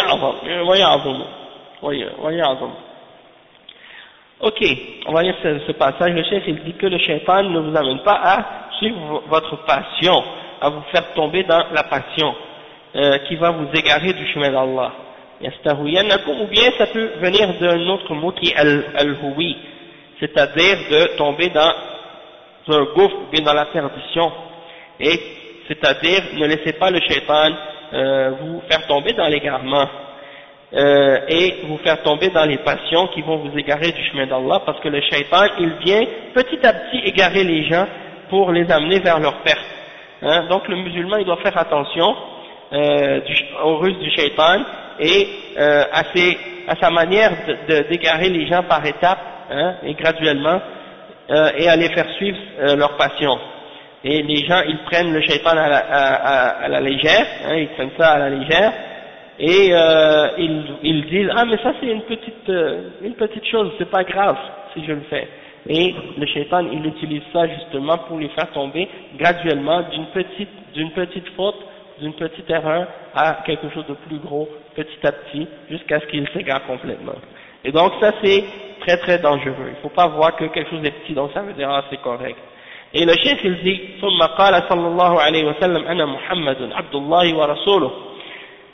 Speaker 1: ويعظم. Ok, on va lire ce passage. Le chef il dit que le shaitan ne vous amène pas à suivre votre passion, à vous faire tomber dans la passion qui va vous égarer du chemin d'Allah. Ou bien ça peut venir d'un autre mot qui est al-huwi, c'est-à-dire de tomber dans un gouffre ou bien dans la perdition. Et c'est-à-dire ne laissez pas le shaitan vous faire tomber dans l'égarement. Et vous faire tomber dans les passions qui vont vous égarer du chemin d'Allah, parce que le shaitan il vient petit à petit égarer les gens pour les amener vers leur perte. Hein? Donc le musulman il doit faire attention aux ruses du shaitan et à sa manière d'égarer les gens par étapes, hein, et graduellement et à les faire suivre leur passion. Et les gens ils prennent le shaitan à la légère, hein, ils prennent ça à la légère. Et ils disent ah mais ça c'est une petite chose, c'est pas grave si je le fais. Et le shaitan il utilise ça justement pour les faire tomber graduellement d'une petite faute, d'une petite erreur à quelque chose de plus gros petit à petit jusqu'à ce qu'il s'égare complètement. Et donc ça c'est très très dangereux. Il faut pas voir que quelque chose est petit donc ça veut dire ah c'est correct. Et le cheikh il dit ثم قال صلى الله عليه وسلم أنا محمد عبد الله ورسوله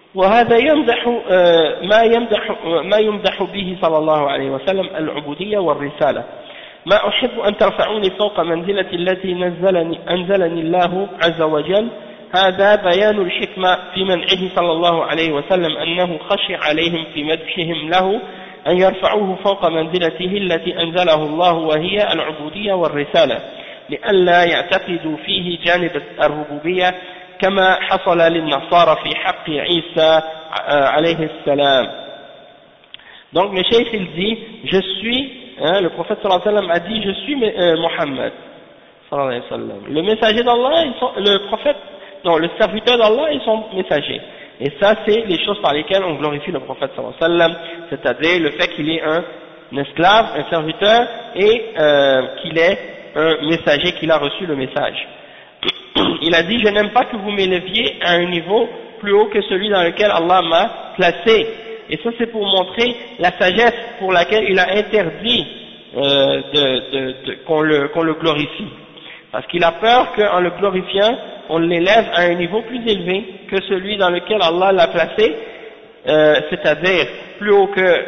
Speaker 1: وهذا يمدح ما يمدح به صلى الله عليه وسلم العبودية والرسالة. ما أحب أن ترفعوني فوق منزلة التي أنزلني الله عز وجل. هذا بيان الحكمة في منعه صلى الله عليه وسلم أنه خشي عليهم في مدحهم له أن يرفعوه فوق منزلته التي أنزله الله وهي العبودية والرسالة لئلا يعتقدوا فيه جانب الربوبية كما حصل للنصارى في حق عيسى عليه السلام. Donc le cheikh il dit je suis, le prophète sallallahu alayhi wa sallam a dit je suis Mohammed sallallahu alayhi wa sallam, le messager d'Allah, le prophète, non, le serviteur d'Allah et son messager. Et ça c'est les choses par lesquelles on glorifie le prophète sallallahu alayhi wa sallam, c'est-à-dire le fait qu'il est un esclave, un serviteur et qu'il est un messager, qu'il a reçu le message. Il a dit je n'aime pas que vous m'éleviez à un niveau plus haut que celui dans lequel Allah m'a placé. Et ça c'est pour montrer la sagesse pour laquelle il a interdit qu'on le glorifie. Parce qu'il a peur qu'en le glorifiant, on l'élève à un niveau plus élevé que celui dans lequel Allah l'a placé, c'est-à-dire plus haut que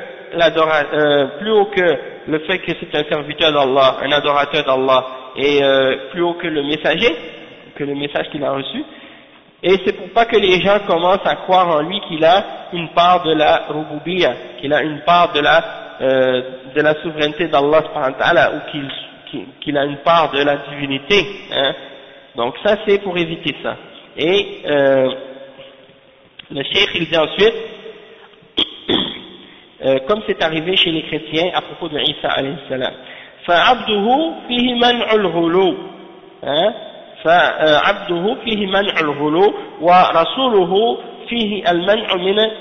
Speaker 1: le fait que c'est un serviteur d'Allah, un adorateur d'Allah, et plus haut que le messager, que le message qu'il a reçu. Et c'est pour pas que les gens commencent à croire en lui qu'il a une part de la rububiyya, qu'il a une part de la souveraineté d'Allah subhanahu wa ta'ala, ou qu'il a une part de la divinité, hein. Donc ça c'est pour éviter ça. Et le cheikh il dit ensuite comme c'est arrivé chez les chrétiens à propos de Isa alayhi salam, فعبده فيه منع الغلو، فعبده فيه منع الغلو ورسوله فيه المنع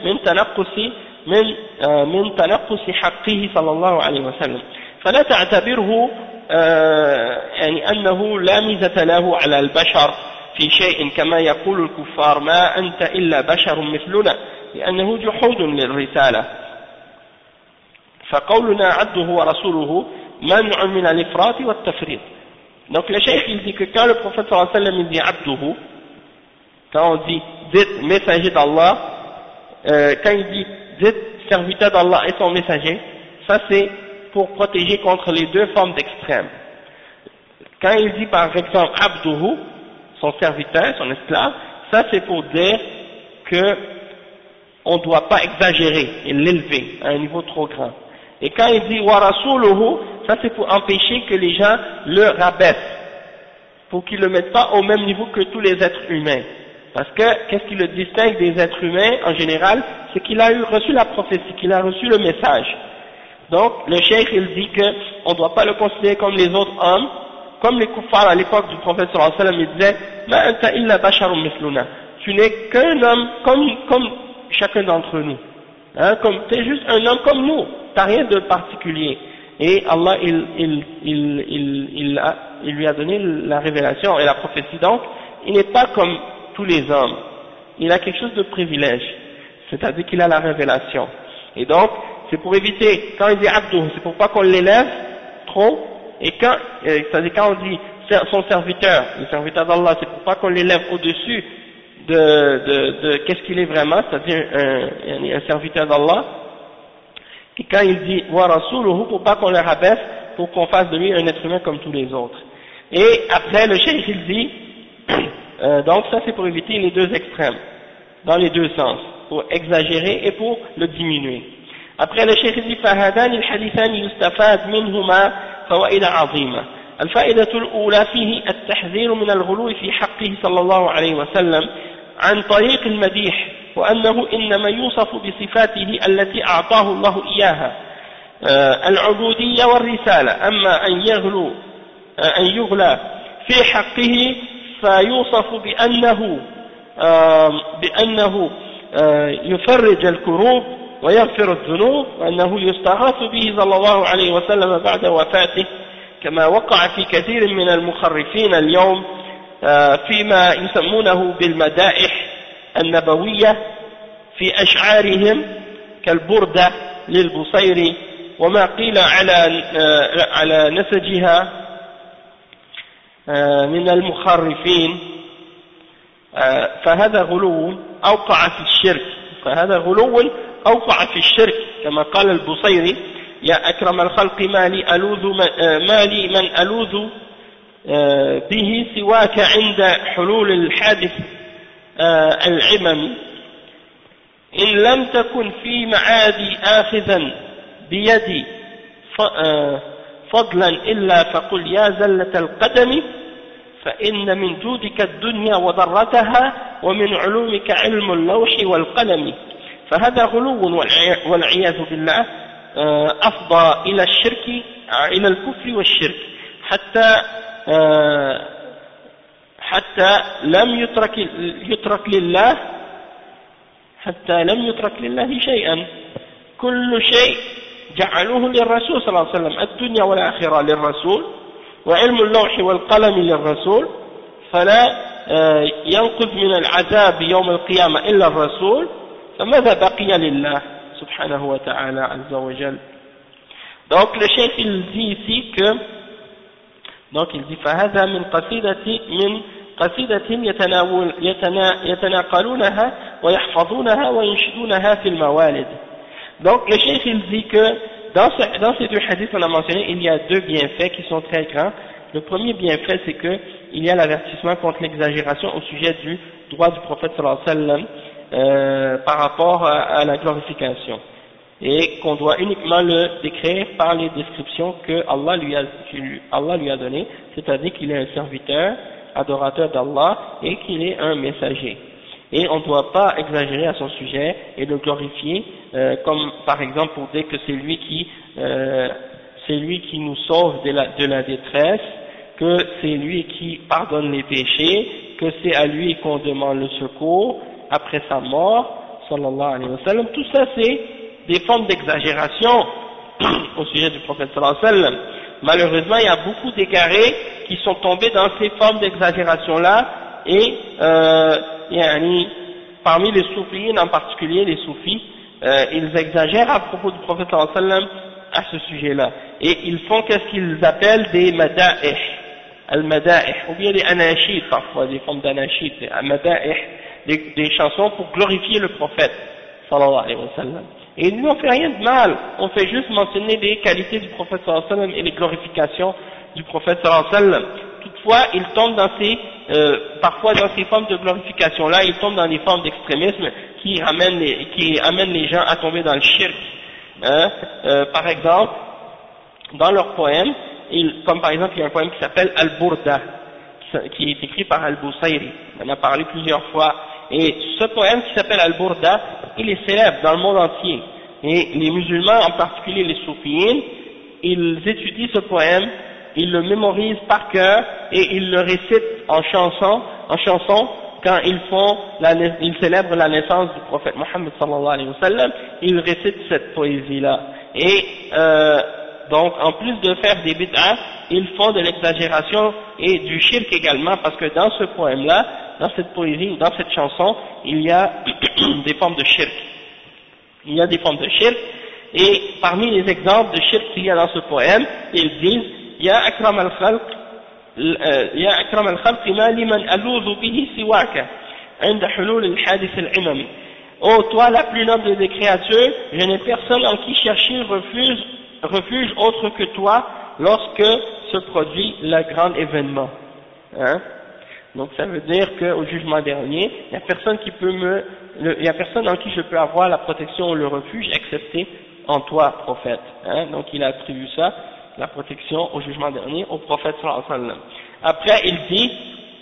Speaker 1: من تنقص حقه صلى الله عليه وسلم، فلا تعتبره يعني أنه لا ميزة له على البشر في شيء كما يقول الكفار ما أنت إلا بشر مثلنا، لأنه جحود للرسالة. فقولنا عبده ورسوله منع من الإفراط والتفريط. Donc le cheikh il dit que quand le prophète sallallahu alayhi wa sallam il dit abduhu, quand on dit dites messager d'Allah, quand il dit dites serviteur d'Allah et son messager, ça c'est pour protéger contre les deux formes d'extrêmes. Quand il dit par exemple abduhu, son serviteur, son esclave, ça c'est pour dire que on ne doit pas exagérer et l'élever à un niveau trop grand. Et quand il dit wa rasuluhu, ça c'est pour empêcher que les gens le rabaissent, pour qu'ils ne le mettent pas au même niveau que tous les êtres humains. Parce que qu'est-ce qui le distingue des êtres humains en général, c'est qu'il a reçu la prophétie, qu'il a reçu le message. Donc le cheikh il dit qu'on ne doit pas le considérer comme les autres hommes, comme les kuffars à l'époque du prophète sallallahu alayhi wa sallam, ils disaient ma anta illa basharun mithluna, tu n'es qu'un homme comme chacun d'entre nous, hein, tu es juste un homme comme nous, t'as rien de particulier. Et Allah il lui a donné la révélation et la prophétie, donc il n'est pas comme tous les hommes, il a quelque chose de privilège, c'est-à-dire qu'il a la révélation. Et donc c'est pour éviter, quand il dit abdou, c'est pour pas qu'on l'élève trop, et c'est-à-dire quand on dit son serviteur, le serviteur d'Allah, c'est pour pas qu'on l'élève au-dessus de qu'est-ce qu'il est vraiment, c'est-à-dire un serviteur d'Allah. Et quand il dit wa rasuluhu, pour pas qu'on le rabaisse, pour qu'on fasse de lui un être humain comme tous les autres. Et après le cheikh il dit donc ça c'est pour éviter les deux extrêmes, dans les deux sens, pour exagérer et pour le diminuer. Après le cheikh il dit فهذان الحديثان يستفاد منهما فوائد عظيمة. الفائدة الأولى فيه التحذير من الغلو في حقه صلى الله عليه وسلم عن طريق المديح، وأنه إنما يوصف بصفاته التي أعطاه الله إياها العبودية والرسالة. أما أن يغلى في حقه فيوصف بأنه يفرج الكروب ويغفر الذنوب، وأنه يستغاث به صلى الله عليه وسلم بعد وفاته، كما وقع في كثير من المخرفين اليوم فيما يسمونه بالمدائح النبوية في أشعارهم كالبردة للبصيري وما قيل على نسجها من المخرفين، فهذا غلو أوقع في الشرك فهذا غلو أوقع في الشرك كما قال البصيري يا أكرم الخلق مالي من ألوذ به سواك عند حلول الحادث العمم إن لم تكن في معادي آخذا بيدي فضلا إلا فقل يا زلة القدم فإن من جودك الدنيا وضرتها ومن علومك علم اللوح والقلم فهذا غلو والعياذ بالله أفضى إلى الشرك إلى الكفر والشرك حتى لم يترك لله شيئا كل شيء جعلوه للرسول صلى الله عليه وسلم الدنيا والآخرة للرسول وعلم اللوح والقلم للرسول فلا ينقذ من العذاب يوم القيامة إلا الرسول فماذا بقي لله سبحانه وتعالى عز وجل. Donc le chef il dit ici que donc il dit فهذا من قصيدة يتناقلونها ويحفظونها وينشدونها في الموالد. Donc le chef il dit que dans ces deux hadiths qu'on a mentionnés il y a deux bienfaits qui sont très grands. Le premier bienfait c'est que il y a l'avertissement contre l'exagération au sujet du droit du prophète sallallahu alayhi wa sallam par rapport à la glorification et qu'on doit uniquement le décrire par les descriptions que Allah lui a données, c'est-à-dire qu'il est un serviteur, adorateur d'Allah et qu'il est un messager. Et on ne doit pas exagérer à son sujet et le glorifier comme par exemple pour dire que c'est lui qui nous sauve de la détresse, que c'est lui qui pardonne les péchés, que c'est à lui qu'on demande le secours après sa mort, sallallahu alayhi wa sallam. Tout ça c'est des formes d'exagération au sujet du prophète sallallahu alayhi wa sallam. Malheureusement il y a beaucoup d'égarés qui sont tombés dans ces formes d'exagération-là et parmi les soufis, en particulier les soufis, ils exagèrent à propos du prophète sallallahu alayhi wa sallam à ce sujet-là. Et ils font qu'est-ce qu'ils appellent des mada'ih, al-mada'ih, ou bien des anashid parfois, des formes d'anashid, des mada'ih, des chansons pour glorifier le prophète sallallahu alayhi wa sallam. Et nous on fait rien de mal, on fait juste mentionner les qualités du prophète sallallahu alayhi wa sallam et les glorifications du prophète sallallahu alayhi wa sallam. Toutefois, ils tombent dans parfois dans ces formes de glorification-là, ils tombent dans des formes d'extrémisme qui amènent les gens à tomber dans le shirk. Par exemple, dans leurs poèmes, comme par exemple il y a un poème qui s'appelle Al-Burda, qui est écrit par Al-Busayri, on en a parlé plusieurs fois, et ce poème qui s'appelle Al-Burda, il est célèbre dans le monde entier, et les musulmans, en particulier les soufiyines, ils étudient ce poème, ils le mémorisent par cœur, et ils le récitent en chanson, quand ils célèbrent la naissance du prophète Mohammed sallallahu alayhi wa sallam, ils récitent cette poésie-là. Et donc, en plus de faire des bid'ah, ils font de l'exagération et du shirk également, parce que dans ce poème-là, dans cette poésie ou dans cette chanson, il y a des formes de shirk. Il y a des formes de shirk, et parmi les exemples de shirk qu'il y a dans ce poème, ils disent Ya akram al-khalq ma liman aludhu bihi siwaka inda hulul al-hadith al-imam. Oh, toi la plus noble des créatures, je n'ai personne en qui chercher refuge autre que toi lorsque se produit le grand événement. Hein? Donc ça veut dire qu'au jugement dernier, il n'y a personne en qui je peux avoir la protection ou le refuge excepté en toi, prophète. Hein? Donc il a attribué ça, la protection au jugement dernier, au prophète sallallahu alayhi wa sallam. Après il dit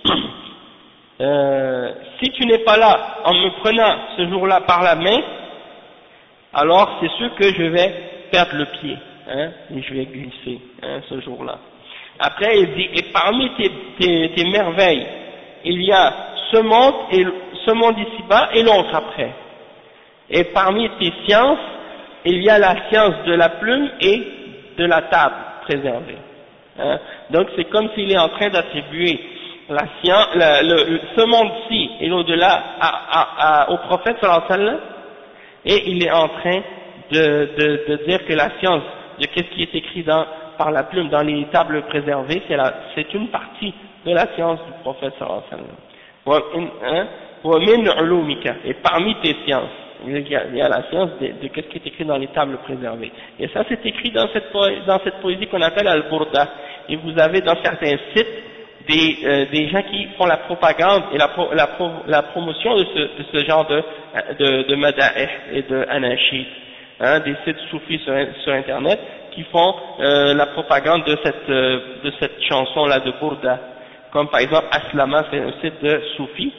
Speaker 1: si tu n'es pas là en me prenant ce jour-là par la main, alors c'est sûr que je vais perdre le pied, hein, et je vais glisser, hein, ce jour-là. Après il dit, et parmi tes merveilles, il y a ce monde ici-bas et l'autre après. Et parmi tes sciences, il y a la science de la plume et de la table préservée. Hein. Donc c'est comme s'il est en train d'attribuer la science, ce monde-ci et l'au-delà au prophète sallallahu alayhi wa sallam, et il est en train de dire que la science de qu'est-ce qui est écrit par la plume dans les tables préservées, c'est une partie de la science du prophète sallallahu alayhi wa sallam. Et parmi tes sciences, Il y a la science de qu'est-ce qui est écrit dans les tables préservées. Et ça, c'est écrit dans cette poésie qu'on appelle Al-Burda. Et vous avez dans certains sites des gens qui font la propagande et la promotion de ce genre de mada'ih et de anashid. Des sites soufis sur Internet qui font la propagande de cette chanson-là de Burda. Comme par exemple Aslama, c'est un site de soufis.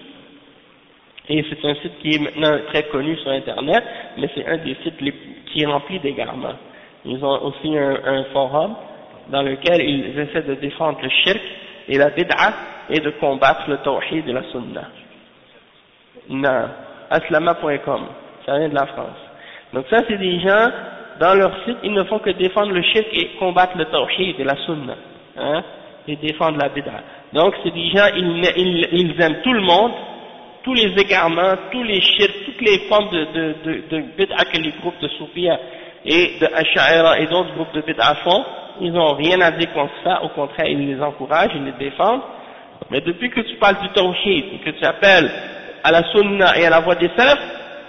Speaker 1: Et c'est un site qui est maintenant très connu sur Internet, mais c'est un des sites qui est rempli d'égarements. Ils ont aussi un forum dans lequel ils essaient de défendre le shirk et la bid'a et de combattre le tawhid et la sunna. Non, aslama.com, ça vient de la France. Donc ça, c'est des gens, dans leur site, ils ne font que défendre le shirk et combattre le tawhid et la sunna, et défendre la bid'a. Donc c'est des gens, ils aiment tout le monde, tous les égarements, tous les shirks, toutes les formes de bid'a que les groupes de Soufia et de Ash'aira et d'autres groupes de bid'a font, ils n'ont rien à dire contre ça, au contraire, ils les encouragent, ils les défendent. Mais depuis que tu parles du tawhid et que tu appelles à la sunna et à la voie des salafs,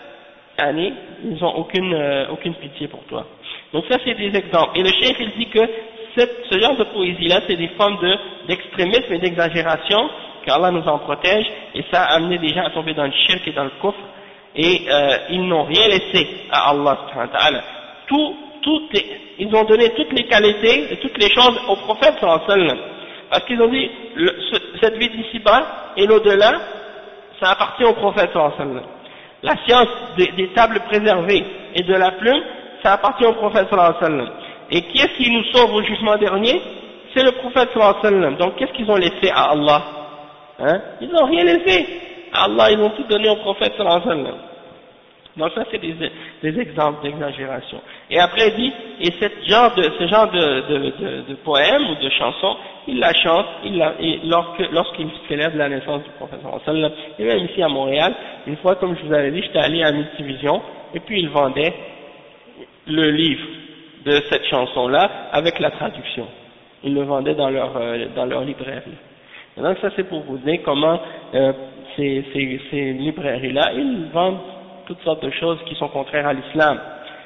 Speaker 1: ils n'ont aucune pitié pour toi. Donc ça, c'est des exemples. Et le cheikh, il dit que ce genre de poésie-là, c'est des formes d'extrémisme et d'exagération, qu'Allah nous en protège, et ça a amené des gens à tomber dans le shirk et dans le kufr, et ils n'ont rien laissé à Allah subhanahu wa ta'ala. Ils ont donné toutes les qualités et toutes les choses au prophète sallallahu alayhi wa sallam. Parce qu'ils ont dit, cette vie d'ici-bas et l'au-delà, ça appartient au prophète sallallahu alayhi wa sallam. La science des tables préservées et de la plume, ça appartient au prophète sallallahu alayhi wa sallam. Et qui est-ce qui nous sauve au jugement dernier? C'est le prophète sallallahu alayhi wa sallam. Donc qu'est-ce qu'ils ont laissé à Allah? Ils n'ont rien laissé à Allah, ils ont tout donné au prophète sallallahu alayhi wa sallam. Donc ça, c'est des exemples d'exagération. Et après, il dit, et ce genre de poème ou de chanson, il la chante lorsqu'il célèbre la naissance du prophète sallallahu alayhi wa sallam. Et même ici à Montréal, une fois, comme je vous avais dit, j'étais allé à Multivision, et puis ils vendaient le livre de cette chanson-là avec la traduction. Ils le vendaient dans leur librairie. Et donc ça, c'est pour vous dire comment ces librairies-là, ils vendent toutes sortes de choses qui sont contraires à l'islam.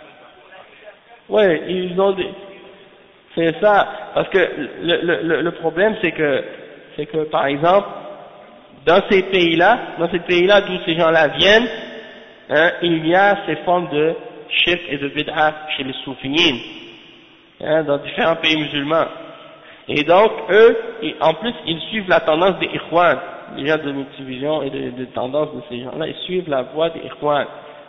Speaker 1: Ouais, ils ont c'est ça, parce que le problème c'est que par exemple, dans ces pays-là d'où ces gens-là viennent, il y a ces formes de shirk et de bid'a chez les soufiyines, dans différents pays musulmans. Et donc, eux, en plus, ils suivent la tendance des Ikhwan, les gens de Multivision et de tendance de ces gens-là, ils suivent la voie des Ikhwan.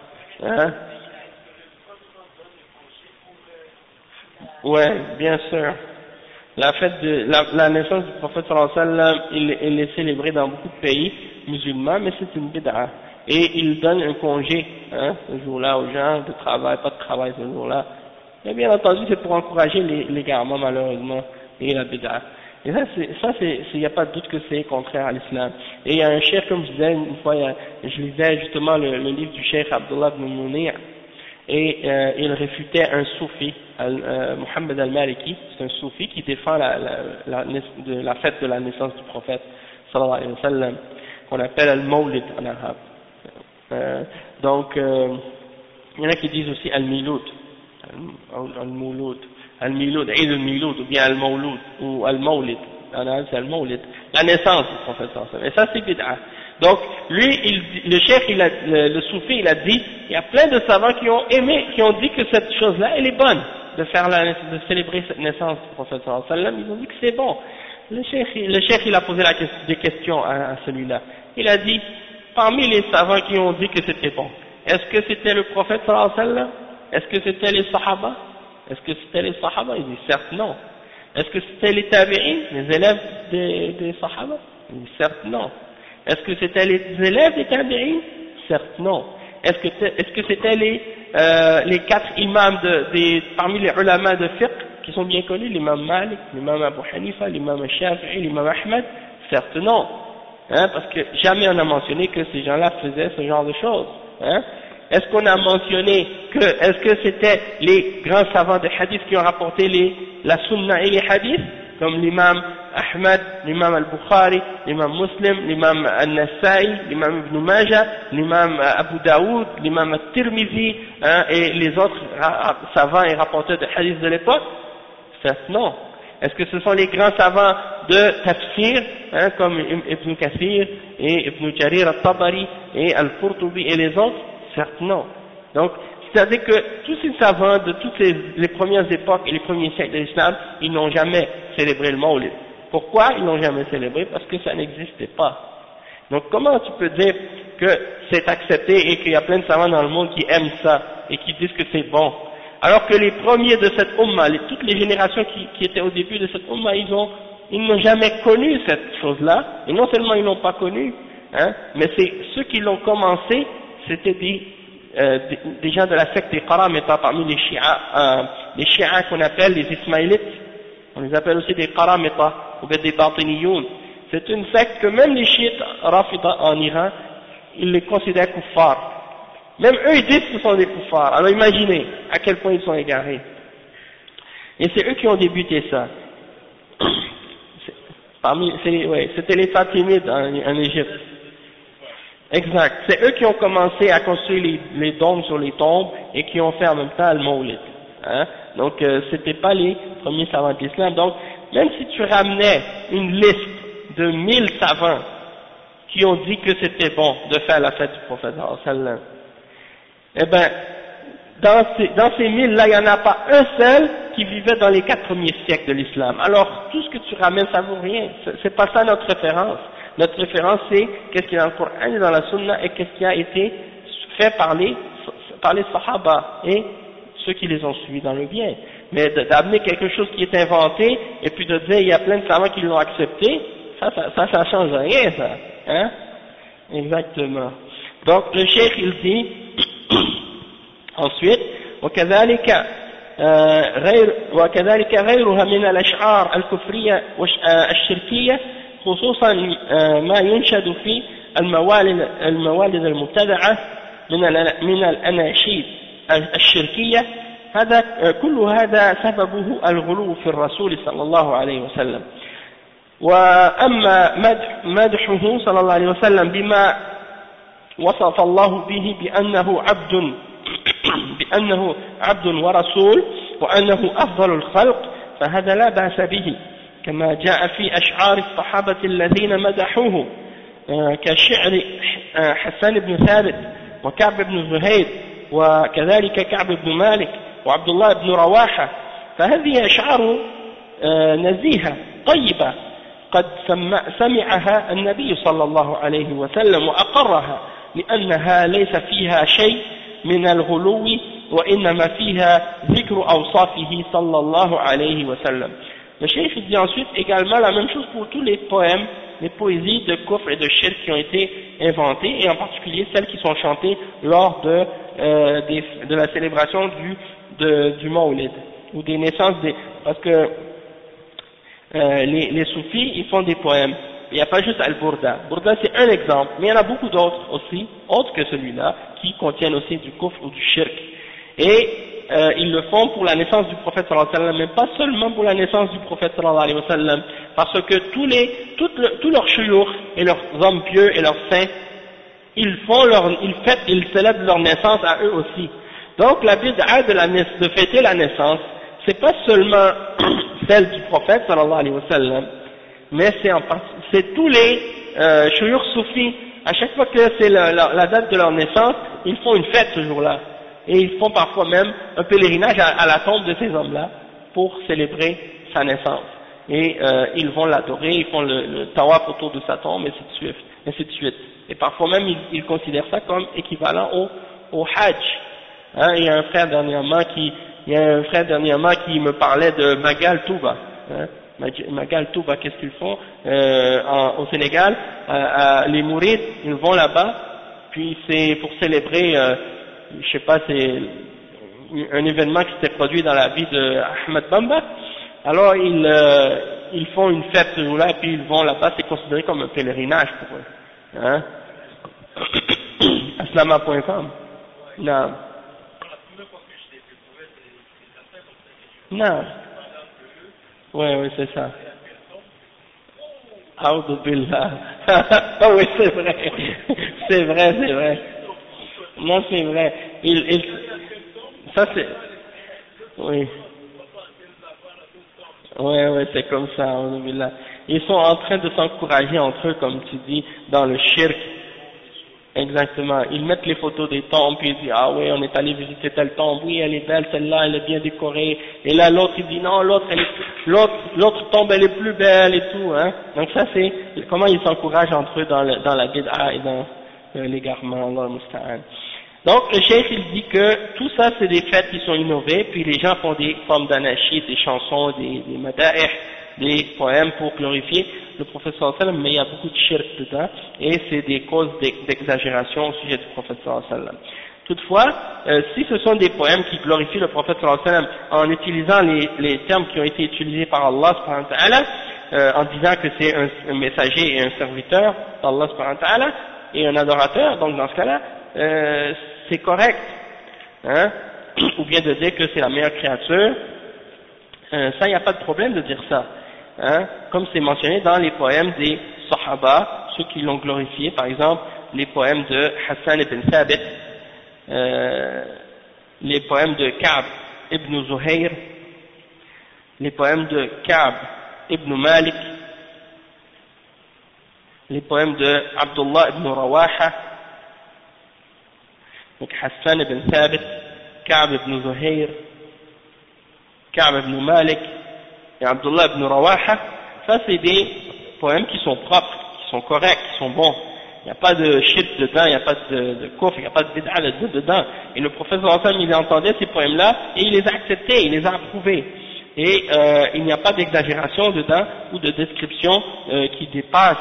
Speaker 1: Ouais, bien sûr. La fête de la naissance du prophète sallallahu alayhi wa sallam, il est célébré dans beaucoup de pays musulmans, mais c'est une bid'a. Et il donne un congé, ce jour-là aux gens, de travail, pas de travail ce jour-là. Mais bien entendu, c'est pour encourager l'égarement, malheureusement, et la bid'a. Et ça, il n'y a pas de doute que c'est contraire à l'islam. Et il y a un cheikh, comme je disais une fois, je lisais justement le livre du cheikh Abdullah ibn Munir, et il réfutait un soufi, Mohammed al-Maliki, c'est un soufi qui défend la fête de la naissance du prophète, sallallahu alayhi wa sallam, qu'on appelle al-Mawlid en arabe. Donc, il y en a qui disent aussi al-Miloud, al-Miloud, Eid al-Miloud, ou bien al-Mawlud, ou al-Mawlid, en arabe c'est al-Mawlid, la naissance du prophète sallallahu alayhi wa sallam. Et ça c'est bid'a. Donc, lui, le cheikh, le soufi, il a dit, il y a plein de savants qui ont aimé, qui ont dit que cette chose-là, elle est bonne, de célébrer cette naissance du prophète sallallahu alayhi wa sallam. Ils ont dit que c'est bon. Le cheikh, il a posé des questions à celui-là. Il a dit, parmi les savants qui ont dit que c'était bon, est-ce que c'était le prophète sallallahu alayhi wa sallam? Est-ce que c'était les sahaba? Est-ce que c'était les sahaba? Il dit, certes non. Est-ce que c'était les tabi'in, les élèves des sahaba? Il dit, certes non. Est-ce que c'était les élèves des tabi'in? Certes non. Est-ce que c'était les 4 imams parmi les ulama de fiqh qui sont bien connus, l'imam Malik, l'imam Abu Hanifa, l'imam Shafi'i, l'imam Ahmed? Certes non. Parce que jamais on a mentionné que ces gens-là faisaient ce genre de choses. Est-ce qu'on a mentionné est-ce que c'était les grands savants de hadith qui ont rapporté la sunna et les hadiths, comme l'imam Ahmad, l'imam al-Bukhari, l'imam Muslim, l'imam al-Nasa'i, l'imam Ibn Majah, l'imam Abu Daoud, l'imam al-Tirmidhi, et les autres savants et rapporteurs de hadith de l'époque? Certes, non. Est-ce que ce sont les grands savants de tafsir, comme Ibn Kathir et Ibn Jarir al-Tabari et al-Qurtubi et les autres? Certes, non. Donc, c'est-à-dire que tous ces savants de toutes les premières époques et les premiers siècles de l'islam, ils n'ont jamais célébré le Mawlid. Pourquoi ils n'ont jamais célébré? Parce que ça n'existait pas. Donc comment tu peux dire que c'est accepté et qu'il y a plein de savants dans le monde qui aiment ça et qui disent que c'est bon? Alors que les premiers de cette Ummah, toutes les générations qui étaient au début de cette Ummah, ils n'ont jamais connu cette chose-là, et non seulement ils n'ont pas connu, mais c'est ceux qui l'ont commencé, c'était des gens de la secte des Qaramita parmi les Shi'a qu'on appelle les Ismaélites, on les appelle aussi des Qaramita ou des Batiniyoun. C'est une secte que même les chiites Rafida en Iran, ils les considèrent kuffars. Même eux ils disent que ce sont des kuffars. Alors imaginez à quel point ils sont égarés. Et c'est eux qui ont débuté ça. C'était les Fatimides en Égypte. Exact. C'est eux qui ont commencé à construire les dômes sur les tombes et qui ont fait en même temps le Mawlid. Donc c'était pas les premiers savants de l'islam. Donc même si tu ramenais une liste de 1000 savants qui ont dit que c'était bon de faire la fête du prophète sallam, eh ben dans ces 1000 là, il n'y en a pas un seul qui vivait dans les 4 premiers siècles de l'islam. Alors tout ce que tu ramènes, ça vaut rien. C'est pas ça notre référence. Notre référence, c'est qu'est-ce qui est dans le Coran et dans la Sunna et qu'est-ce qui a été fait par les Sahaba et ceux qui les ont suivis dans le bien. Mais d'amener quelque chose qui est inventé et puis de dire il y a plein de savants qui l'ont accepté, ça change rien, ça. Exactement. Donc le cheikh il dit ensuite وكذلك غيرها من الأشعار الكفرية الشركية خصوصا ما ينشد في الموالد المبتدعة من الأناشيد الشركية كل هذا سببه الغلو في الرسول صلى الله عليه وسلم. وأما مدحه صلى الله عليه وسلم بما وصف الله به بأنه عبد ورسول وأنه أفضل الخلق فهذا لا بأس به كما جاء في أشعار الصحابة الذين مدحوه كشعر حسان بن ثابت وكعب بن زهير وكذلك كعب بن مالك وعبد الله بن رواحة. فهذه أشعار نزيهة طيبة قد سمعها النبي صلى الله عليه وسلم وأقرها لأنها ليس فيها شيء من الغلو وإنما فيها ذكر أوصافه صلى الله عليه وسلم. Le cheikh dit ensuite également la même chose pour tous les poèmes, les poésies de kufr et de shirk qui ont été inventées, et en particulier celles qui sont chantées lors de la célébration du Mawlid, ou des naissances parce que les soufis, ils font des poèmes. Il n'y a pas juste Al-Burda. Burda c'est un exemple, mais il y en a beaucoup d'autres aussi, autres que celui-là, qui contiennent aussi du kufr ou du shirk. Et ils le font pour la naissance du prophète sallallahu alayhi wa sallam, mais pas seulement pour la naissance du prophète sallallahu alayhi wa sallam, parce que tous leurs shuyukh et leurs hommes pieux et leurs saints, ils célèbrent leur naissance à eux aussi. Donc la bid'a de fêter la naissance, c'est pas seulement celle du prophète sallallahu alayhi wa sallam, mais c'est tous les shuyukh soufis. À chaque fois que c'est la date de leur naissance, ils font une fête ce jour-là. Et ils font parfois même un pèlerinage à la tombe de ces hommes-là pour célébrer sa naissance. Et ils vont l'adorer, ils font le tawaf autour de sa tombe, ainsi de suite. Et parfois même ils considèrent ça comme équivalent au hajj. Il y a un frère dernièrement qui me parlait de Magal Touba. Magal Touba, qu'est-ce qu'ils font au Sénégal? Les mourides, ils vont là-bas, puis c'est pour célébrer, je sais pas, c'est un événement qui s'était produit dans la vie de Ahmed Bamba. Alors ils font une fête ce jour-là, et puis ils vont là-bas, c'est considéré comme un pèlerinage pour eux. Aslama.com. Non. Non. Oui, c'est ça. A'udhu billah. Ah oui, c'est vrai. C'est vrai, c'est vrai. Non, c'est vrai. Ça c'est, oui. Ouais, c'est comme ça, a'udhu billah. Ils sont en train de s'encourager entre eux, comme tu dis, dans le shirk. Exactement. Ils mettent les photos des tombes, puis ils disent, ah oui, on est allé visiter telle tombe, oui, elle est belle, celle-là, elle est bien décorée. Et là, l'autre, il dit, non, l'autre tombe, elle est plus belle et tout, hein. Donc ça, c'est comment ils s'encouragent entre eux dans la bid'a et dans l'égarement, Allah musta'an. Donc, le cheikh, il dit que tout ça, c'est des fêtes qui sont innovées, puis les gens font des formes d'anachid, des chansons, des mada'ih, des poèmes pour glorifier le prophète sallallahu alayhi wa sallam, mais il y a beaucoup de shirk dedans, et c'est des causes d'exagération au sujet du prophète sallallahu alayhi wa sallam. Toutefois, si ce sont des poèmes qui glorifient le prophète sallallahu alayhi wa sallam en utilisant les termes qui ont été utilisés par Allah subhanahu wa ta'ala, en disant que c'est un messager et un serviteur d'Allah subhanahu wa ta'ala, et un adorateur, donc dans ce cas-là, c'est correct, hein, ou bien de dire que c'est la meilleure créature, ça, il n'y a pas de problème de dire ça, hein, comme c'est mentionné dans les poèmes des Sahaba, ceux qui l'ont glorifié, par exemple, les poèmes de Hassan ibn Thabit, les poèmes de Ka'b ibn Zuhair, les poèmes de Ka'b ibn Malik, les poèmes de Abdullah ibn Rawaha, donc Hassan ibn Thabit, Ka'b ibn Zuhair, Ka'b ibn Malik et Abdullah ibn Rawaha, ça c'est des poèmes qui sont propres, qui sont corrects, qui sont bons. Il n'y a pas de shirk dedans, il n'y a pas de kufr, il n'y a pas de bid'a dedans. Et le prophète sallallahu alayhi wa sallam, il entendait ces poèmes-là et il les a acceptés, il les a approuvés. Et il n'y a pas d'exagération dedans ou de description qui dépasse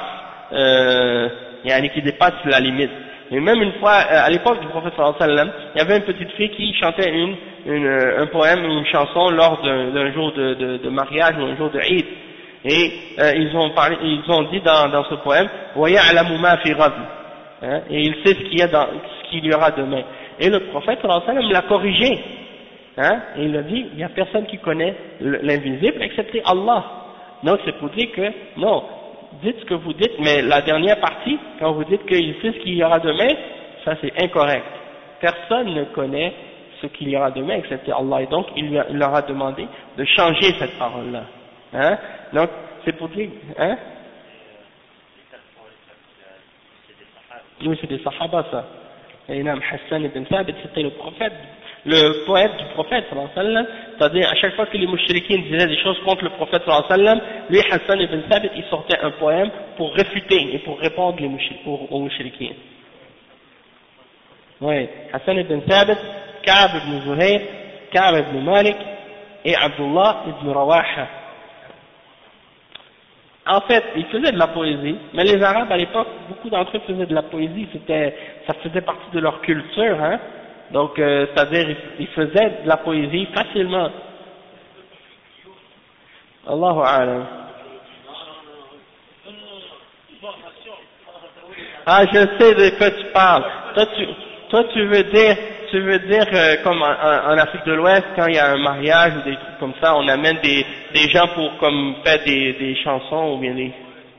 Speaker 1: la limite. Et même une fois, à l'époque du prophète sallallahu alayhi wa sallam, il y avait une petite fille qui chantait un poème, une chanson lors d'un jour de mariage ou un jour de Eid. Et ils ont dit dans ce poème, وَيَعْلَمُ مَا فِي غَدٍ, et il sait ce qu'il y aura demain. Et le prophète sallallahu alayhi wa sallam l'a corrigé, hein, et il a dit, il n'y a personne qui connaît l'invisible excepté Allah. Donc c'est pour dire que, non, dites ce que vous dites, mais la dernière partie, quand vous dites qu'il sait ce qu'il y aura demain, ça c'est incorrect. Personne ne connaît ce qu'il y aura demain excepté Allah, et donc il leur a demandé de changer cette parole-là. Hein? Donc c'est pour dire, hein? Oui, c'est des sahaba ça. Et Imam Hassan ibn Thabit, c'était le poète du prophète sallallahu alayhi wa sallam, c'est-à-dire à chaque fois que les mouchriquins disaient des choses contre le prophète sallallahu alayhi wa sallam, lui Hassan ibn Thabit, il sortait un poème pour réfuter et pour répondre aux mouchriquins. Oui, Hassan ibn Thabit, Ka'b ibn Zuhair, Ka'b ibn Malik et Abdullah ibn Rawaha. En fait, ils faisaient de la poésie, mais les Arabes à l'époque, beaucoup d'entre eux faisaient de la poésie, ça faisait partie de leur culture, hein. Donc, c'est-à-dire, ils faisaient de la poésie facilement. Allahu a'lam. Ah, je sais de quoi tu parles. Toi, tu veux dire comme en Afrique de l'Ouest, quand il y a un mariage ou des trucs comme ça, on amène des gens pour comme faire des chansons ou bien des.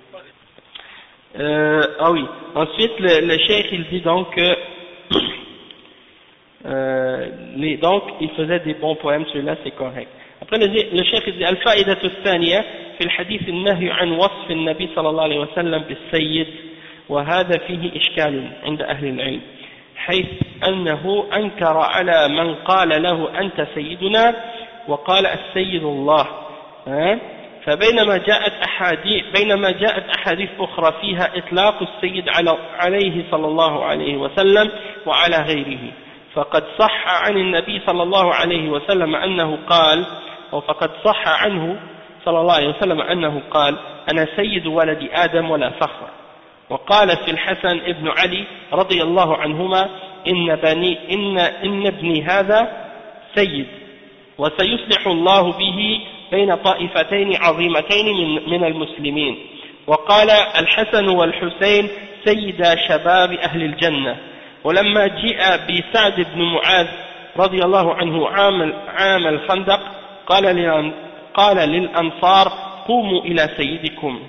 Speaker 1: Ah oui. Ensuite, le cheikh il dit donc que donc il faisait des bons poèmes, celui-là c'est correct. Après le cheikh il dit الفائدة الثانية في الحديث النهي عن وصف النبي صلى الله عليه وسلم بالسيد وهذا فيه إشكال عند أهل العلم حيث أنه أنكر على من قال له أنت سيدنا وقال السيد الله فبينما جاءت أحاديث أخرى فيها إطلاق السيد عليه صلى الله عليه وسلم وعلى غيره فقد صح عن النبي صلى الله عليه وسلم أنه قال وفقد صح عنه صلى الله عليه وسلم أنه قال أنا سيد ولد آدم ولا فخر وقال في الحسن ابن علي رضي الله عنهما إن ابني هذا سيد وسيصلح الله به بين طائفتين عظيمتين من المسلمين وقال الحسن والحسين سيدا شباب أهل الجنة ولما جاء بسعد بن معاذ رضي الله عنه عام الخندق قال للأنصار قوموا إلى سيدكم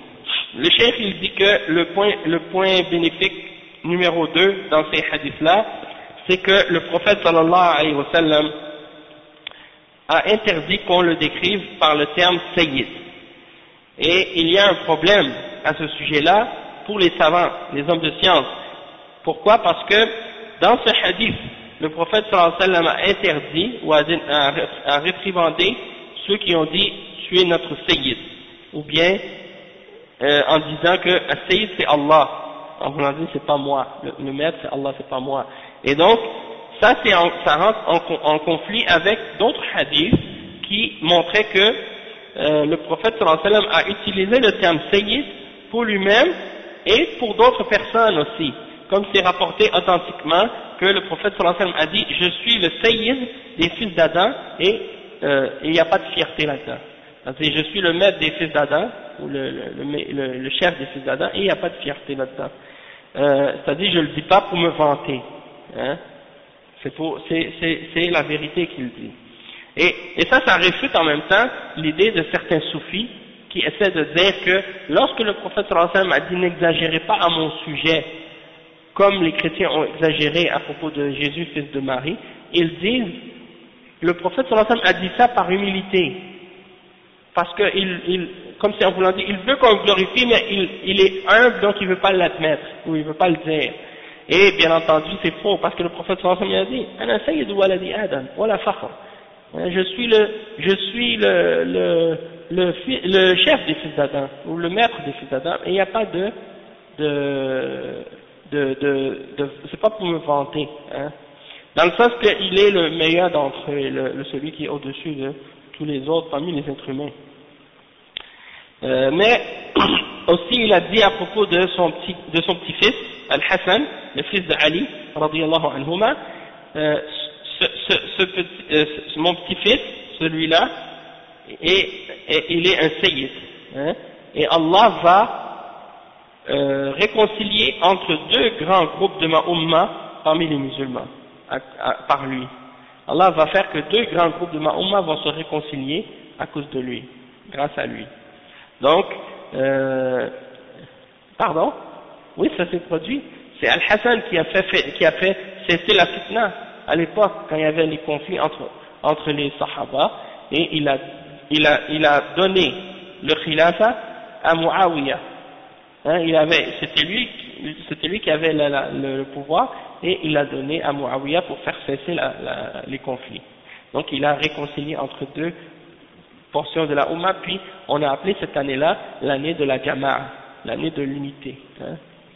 Speaker 1: Le cheikh il dit que le point bénéfique numéro 2 dans ces hadiths-là, c'est que le prophète sallallahu alayhi wa sallam a interdit qu'on le décrive par le terme sayyid. Et il y a un problème à ce sujet-là pour les savants, les hommes de science. Pourquoi? Parce que dans ce hadith, le prophète sallallahu alayhi wa sallam a interdit ou a réprimandé ceux qui ont dit « tu es notre sayyid » ou bien en disant que « sayyid c'est Allah ». En voulant dire « c'est pas moi, le maître c'est Allah, c'est pas moi ». Et donc, ça rentre en conflit avec d'autres hadiths qui montraient que le prophète sallallahu alayhi wa sallam a utilisé le terme sayyid pour lui-même et pour d'autres personnes aussi, comme c'est rapporté authentiquement que le prophète sallallahu alayhi wa sallam a dit « je suis le sayyid des fils d'Adam » et il n'y a pas de fierté là-dedans. C'est-à-dire je suis le maître des fils d'Adam ou le chef des fils d'Adam et il n'y a pas de fierté là-dedans. C'est-à-dire je le dis pas pour me vanter, hein. C'est la vérité qu'il dit. Et ça réfute en même temps l'idée de certains soufis qui essaient de dire que lorsque le prophète sallallahu alayhi wa sallam a dit n'exagérez pas à mon sujet, comme les chrétiens ont exagéré à propos de Jésus, fils de Marie, ils disent le prophète sallallahu alayhi wa sallam a dit ça par humilité, parce que comme c'est en voulant dire, il veut qu'on le glorifie, mais il est humble, donc il ne veut pas l'admettre, ou il ne veut pas le dire. Et bien entendu, c'est faux, parce que le prophète sallallahu alayhi wa sallam a dit ana sayyidu waladi Adam, wala fakhr. Je suis le chef des fils d'Adam, ou le maître des fils d'Adam, et il n'y a pas c'est pas pour me vanter, hein. Dans le sens qu'il est le meilleur d'entre eux, celui qui est au-dessus de tous les autres parmi les êtres humains. Mais aussi il a dit à propos de son petit-fils, Al-Hassan, le fils de Ali, radiyallahu anhuma, mon petit-fils, celui-là, il est un sayyid, hein, et Allah va réconcilier entre deux grands groupes de ma umma parmi les musulmans, par lui. Allah va faire que deux grands groupes de ma umma vont se réconcilier à cause de lui, grâce à lui. Donc, pardon? Oui, ça s'est produit. C'est Al-Hassan qui a fait cesser la fitna à l'époque, quand il y avait les conflits entre les Sahaba, et il a donné le khilafa à Muawiyah. Hein, c'était lui qui avait le pouvoir, et il l'a donné à Muawiyah pour faire cesser les conflits. Donc il a réconcilié entre deux portions de la Ummah, puis on a appelé cette année-là l'année de la Jama'a, l'année de l'unité. Hein.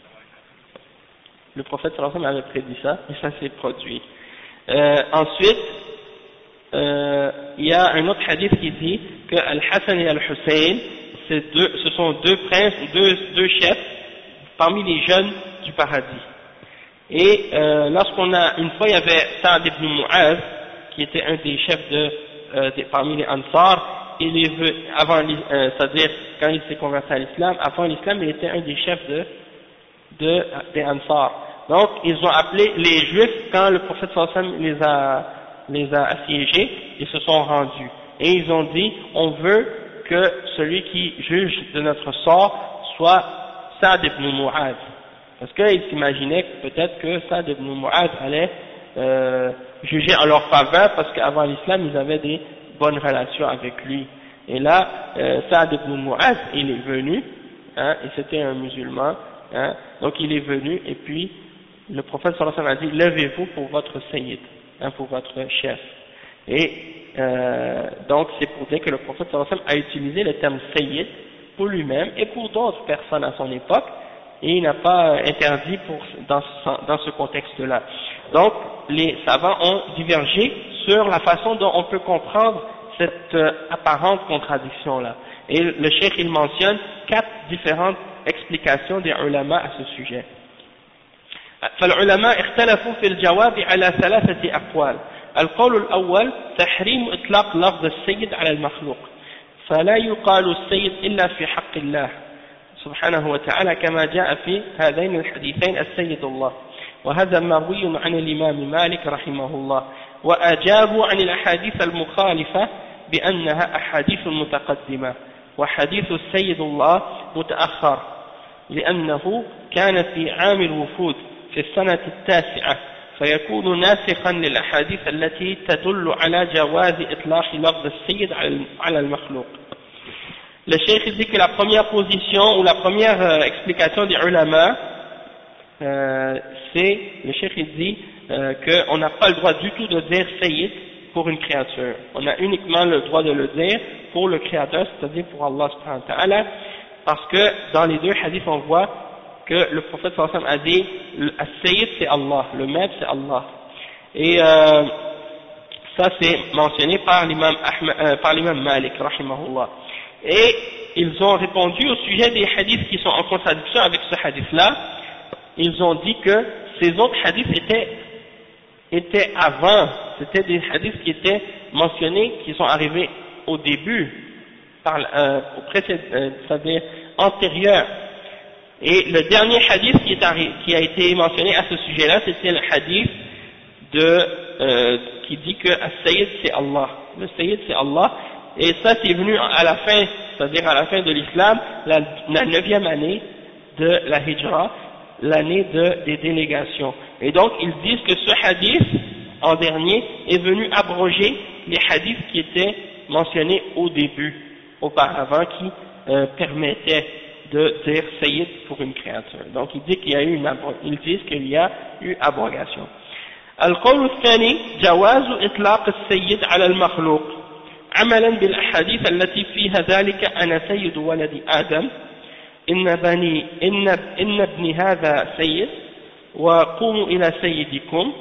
Speaker 1: Le prophète sallallahu alayhi wa sallam avait prédit ça, et ça s'est produit. Ensuite, il y a un autre hadith qui dit que Al-Hassan et Al-Hussein, ce sont deux princes, deux chefs parmi les jeunes du paradis. Et une fois il y avait Sa'd ibn Mu'az, qui était un des chefs parmi les Ansar, c'est-à-dire quand il s'est converti à l'islam, avant l'islam il était un des chefs des Ansar. Donc ils ont appelé les Juifs quand le prophète sallallahu alayhi wa sallam les a assiégés, ils se sont rendus. Et ils ont dit, on veut que celui qui juge de notre sort soit Sa'd ibn Mu'az. Parce qu'ils s'imaginaient peut-être que Sa'd ibn Mu'az allait juger en leur faveur, parce qu'avant l'islam, ils avaient des bonnes relations avec lui. Et là, Sa'd ibn Mu'az, il est venu, hein, et c'était un musulman, hein, donc il est venu, et puis le prophète sallallahu alayhi wa sallam a dit, levez-vous pour votre sayyid, hein, pour votre chef. Et donc c'est pour dire que le prophète sallallahu alayhi wa sallam a utilisé le terme sayyid pour lui-même et pour d'autres personnes à son époque, et il n'a pas interdit dans ce contexte-là. Donc les savants ont divergé sur la façon dont on peut comprendre cette apparente contradiction-là. Et le cheikh il mentionne 4 différentes explications des ulama à ce sujet. فالعلماء اختلفوا في الجواب على 3 أقوال. القول الأول تحريم إطلاق لفظ السيد على المخلوق، فلا يقال السيد إلا في حق الله سبحانه وتعالى كما جاء في هذين الحديثين السيد الله، وهذا مروي عن الإمام مالك رحمه الله، وأجابوا عن الأحاديث المخالفة بأنها أحاديث متقدمة، وحديث السيد الله متأخر لأنه كان في عام الوفود في السنة التاسعة فيكون ناسخا للأحاديث التي تدل على جواز إطلاق لفظ السيد على المخلوق. Le cheikh dit que la première position ou la première explication des ulama, c'est, le cheikh dit qu'on n'a pas le droit du tout de dire Sayyid pour une créature. On a uniquement le droit de le dire pour le créateur, c'est-à-dire pour Allah subhanahu wa ta'ala, parce que dans les deux hadiths on voit que le prophète sallallahu alayhi wa sallam a dit Sayyid c'est Allah, le maître c'est Allah. Et ça c'est mentionné par l'imam Malik rahimahullah. Et ils ont répondu au sujet des hadiths qui sont en contradiction avec ce hadith-là. Ils ont dit que ces autres hadiths étaient avant, c'était des hadiths qui étaient mentionnés, qui sont arrivés au début, c'est-à-dire antérieur. Et le dernier hadith qui a été mentionné à ce sujet-là, c'était le hadith qui dit que As-Sayyid c'est Allah. Le Sayyid c'est Allah. Et ça c'est venu à la fin, c'est-à-dire à la fin de l'islam, la 9e année de la Hijra, l'année des délégations. Et donc ils disent que ce hadith en dernier est venu abroger les hadiths qui étaient mentionnés au début, auparavant, qui permettaient de dire Sayyid pour une créature. Donc ils disent qu'il y a eu abrogation. القول الثاني جواز إطلاق السيد على المخلوق عملا بالأحاديث التي فيها ذلك أنا سيد ولد آدم إن ابني هذا سيد وقوموا إلى سيدكم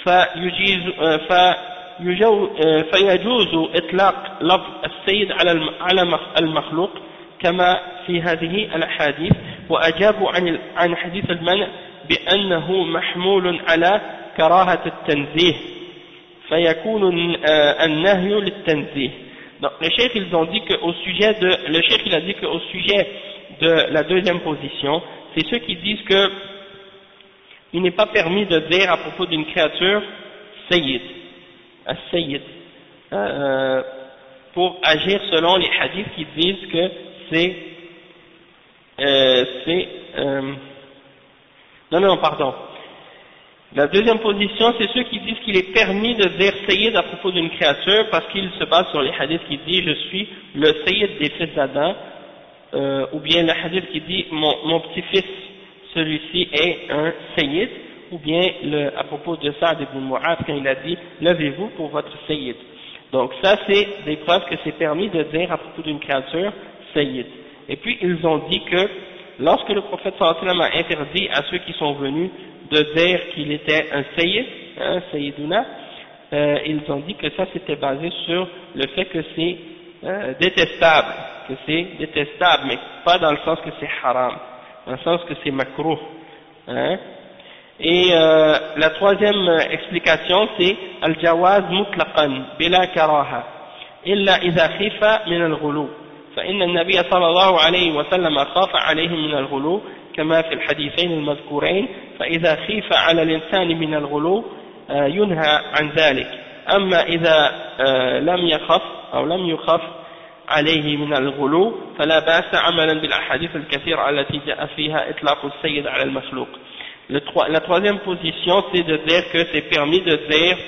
Speaker 1: فيجوز إطلاق لفظ السيد على المخلوق كما في هذه الأحاديث وأجابوا عن حديث المنع بأنه محمول على كراهة التنزيه فيكون النهي للتنزيه. Donc les cheikhs ils ont dit que le cheikh il a dit que au sujet de la deuxième position, c'est ceux qui disent que il n'est pas permis de dire à propos d'une créature Sayyid, As-Sayyid, pour agir selon les hadiths qui disent que pardon. La deuxième position, c'est ceux qui disent qu'il est permis de dire Sayyid à propos d'une créature parce qu'il se base sur les hadiths qui disent je suis le Sayyid des fils d'Adam, ou bien le hadith qui dit mon petit-fils, celui-ci est un Sayyid, ou bien à propos de Sa'd ibn Mu'adh quand il a dit levez-vous pour votre Sayyid. Donc ça c'est des preuves que c'est permis de dire à propos d'une créature Sayyid. Et puis ils ont dit que lorsque le prophète sallallahu alayhi wa sallam a interdit à ceux qui sont venus de dire qu'il était un Sayyid, Sayyiduna, ils ont dit que ça c'était basé sur le fait que c'est détestable, mais pas dans le sens que c'est haram, dans le sens que c'est makruh. Et la troisième explication c'est al-jawaz mutlaqan bila karaha illa idha khifa min al-ghulu فإن النبي صلى الله عليه وسلم خاف عليهم من الغلو كما في الحديثين المذكورين فإذا خيف على الإنسان من الغلو ينهى عن ذلك أما إذا لم يخف عليه من الغلو فلا بأس عملا بالأحاديث الكثيرة التي جاء فيها إطلاق السيد على المخلوق. La troisième position c'est de dire que c'est permis de dire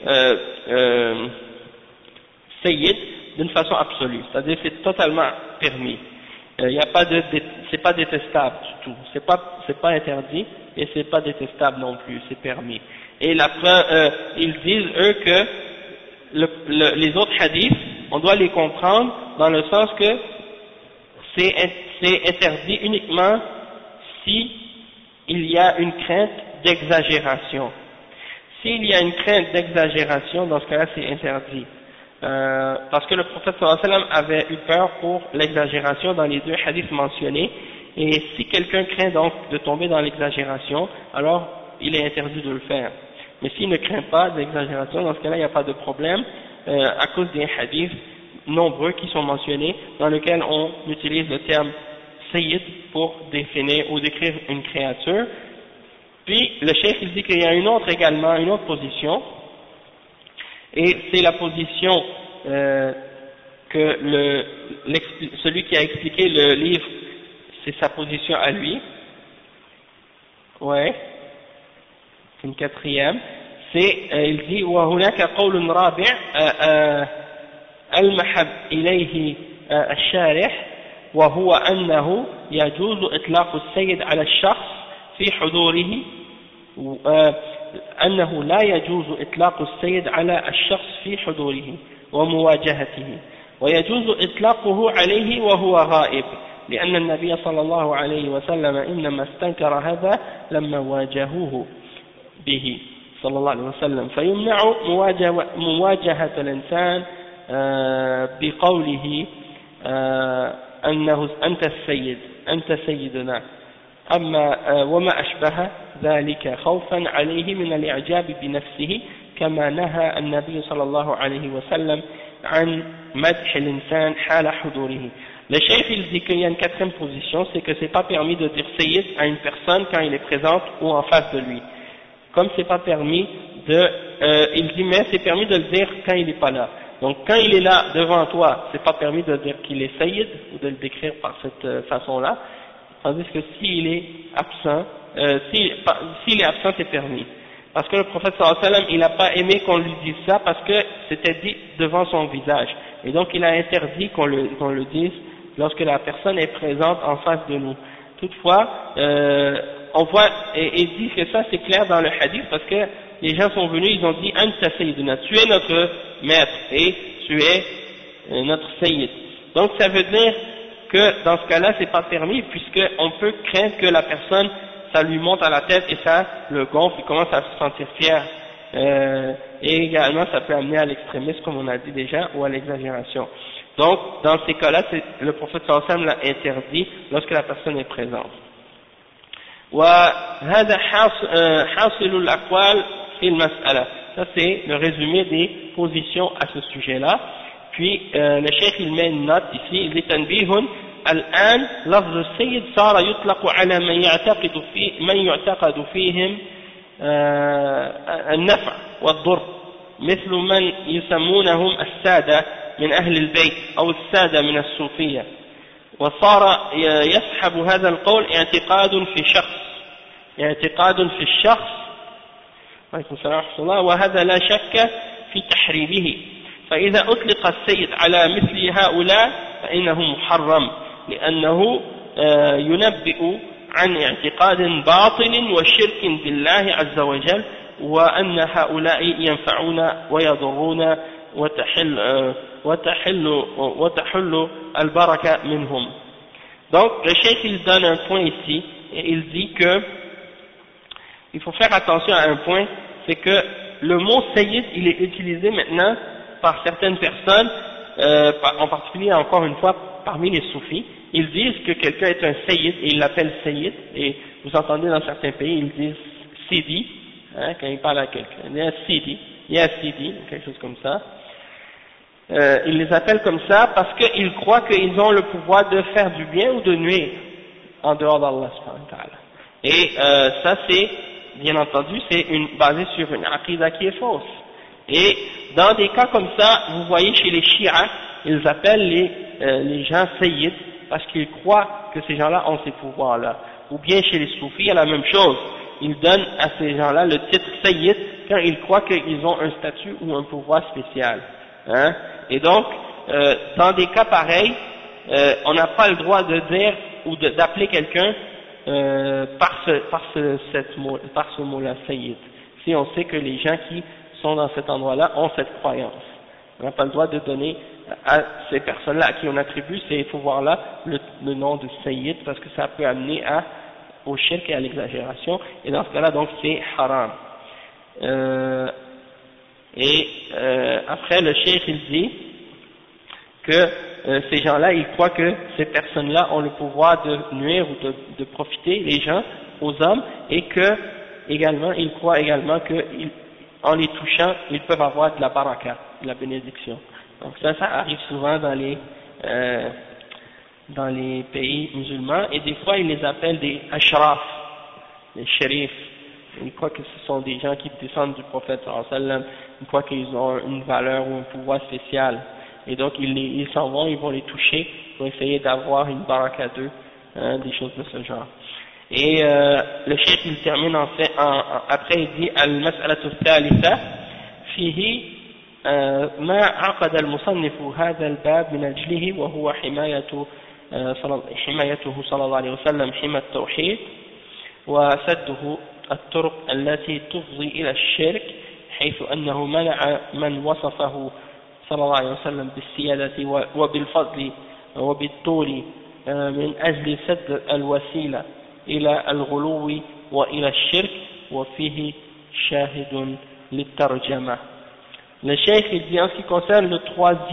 Speaker 1: Sayyid d'une façon absolue, c'est-à-dire c'est totalement permis. C'est pas détestable du tout, c'est pas interdit et c'est pas détestable non plus, c'est permis. Et ils disent eux que les autres hadiths, on doit les comprendre dans le sens que c'est interdit uniquement si il y a une crainte d'exagération. S'il y a une crainte d'exagération, dans ce cas-là c'est interdit. Parce que le prophète sallallahu alayhi wa sallam avait eu peur pour l'exagération dans les deux hadiths mentionnés, et si quelqu'un craint donc de tomber dans l'exagération, alors il est interdit de le faire. Mais s'il ne craint pas d'exagération, dans ce cas-là il n'y a pas de problème, à cause des hadiths nombreux qui sont mentionnés, dans lesquels on utilise le terme Sayyid pour définir ou décrire une créature. Puis le cheikh il dit qu'il y a une autre position, et c'est la position que celui qui a expliqué le livre c'est sa position à lui. Ouais, c'est une quatrième. C'est, il dit, وهناك قول رابع المحب إليه الشارح وهو أنه يجوز إطلاق السيد على الشخص في حضوره أنه لا يجوز إطلاق السيد على الشخص في حضوره ومواجهته ويجوز إطلاقه عليه وهو غائب لأن النبي صلى الله عليه وسلم إنما استنكر هذا لما واجهوه به صلى الله عليه وسلم فيمنع مواجهة الإنسان بقوله أنه أنت السيد أنت سيدنا أما وما أشبه ذلك خوفا عليه من الإعجاب بنفسه كما نهى النبي صلى الله عليه وسلم عن مدح الإنسان حال حضوره. Le cheikh il dit qu'il y a une quatrième position, c'est que c'est pas permis de dire sayyid à une personne quand il est présente ou en face de lui. Comme c'est pas permis il dit mais c'est permis de le dire quand il n'est pas là. Donc quand il est là devant toi, c'est pas permis de dire qu'il est sayyid ou de le décrire par cette façon-là. Tandis que s'il est absent, s'il est absent c'est permis. Parce que le prophète sallallahu alayhi wa sallam, il n'a pas aimé qu'on lui dise ça parce que c'était dit devant son visage. Et donc il a interdit qu'on le dise lorsque la personne est présente en face de nous. Toutefois, on voit, et dit que ça c'est clair dans le hadith parce que les gens sont venus, ils ont dit Anta Sayyiduna, tu es notre maître et tu es notre Sayyid. Donc ça veut dire que dans ce cas-là c'est pas permis puisqu'on peut craindre que la personne ça lui monte à la tête et ça le gonfle, il commence à se sentir fier. Et également ça peut amener à l'extrémisme comme on a dit déjà ou à l'exagération. Donc dans ces cas-là le prophète sallallahu alayhi wa sallam l'a interdit lorsque la personne est présente. وهذا حاصل الأقوال في المسألة. Ça c'est le résumé des positions à ce sujet-là. Puis le cheikh il met une note ici, il dit تنبيه الآن لفظ السيد صار يطلق على من يعتقد فيهم النفع والضر مثل من يسمونهم السادة من أهل البيت أو السادة من الصوفية وصار يسحب هذا القول اعتقاد في الشخص وهذا لا شك في تحريمه فإذا أطلق السيد على مثل هؤلاء فإنه محرم لأنه ينبئ عن اعتقاد باطل وشرك بالله عز وجل وأن هؤلاء ينفعون ويضرون وتحل البركة منهم. Donc le cheikh il donne un point ici et il dit que il faut faire attention à un point, c'est que le mot sayyid il est utilisé maintenant par certaines personnes, en particulier encore une fois parmi les soufis. Ils disent que quelqu'un est un sayyid et ils l'appellent sayyid, et vous entendez dans certains pays ils disent sidi, hein, quand ils parlent à quelqu'un, il y a sidi, quelque chose comme ça. Ils les appellent comme ça parce qu'ils croient qu'ils ont le pouvoir de faire du bien ou de nuire en dehors d'Allah subhanahu wa ta'ala. Et ça c'est, bien entendu, c'est basé sur une aqidah qui est fausse. Et dans des cas comme ça, vous voyez chez les chiites, ils appellent les gens sayyid parce qu'ils croient que ces gens-là ont ces pouvoirs-là. Ou bien chez les soufis, il y a la même chose. Ils donnent à ces gens-là le titre sayyid quand ils croient qu'ils ont un statut ou un pouvoir spécial. Hein? Et donc, dans des cas pareils, on n'a pas le droit de dire ou d'appeler quelqu'un par ce mot-là, sayyid. Si on sait que les gens qui sont dans cet endroit-là ont cette croyance. On n'a pas le droit de donner à ces personnes-là à qui on attribue ces pouvoirs-là le nom de sayyid parce que ça peut amener au shirk et à l'exagération. Et dans ce cas-là, donc, c'est haram. Après le cheikh il dit que ces gens-là ils croient que ces personnes-là ont le pouvoir de nuire ou de profiter les gens aux hommes et que également ils croient également que en les touchant ils peuvent avoir de la baraka, de la bénédiction. Donc ça arrive souvent dans les pays musulmans et des fois ils les appellent des ashraf, les shérifs. Ils croient que ce sont des gens qui descendent du prophète sallallahu alayhi wa sallam, ils croient qu'ils ont une valeur ou un pouvoir spécial, et donc ils s'en vont, ils vont les toucher pour essayer d'avoir une baraka d'eux, des choses de ce genre. Et le cheikh il termine après il dit al-mas'alatu al-thalitha fihi ما عقد المصنف هذا الباب من أجله وهو حمايته صلى الله عليه وسلم حمى التوحيد وسده الطرق التي تفضي إلى الشرك حيث أنه منع من وصفه صلى الله عليه وسلم بالسيادة وبالفضل وبالطول من أجل سد الوسيلة إلى الغلو وإلى الشرك وفيه شاهد للترجمة. Le cheikh il dit en ce qui concerne le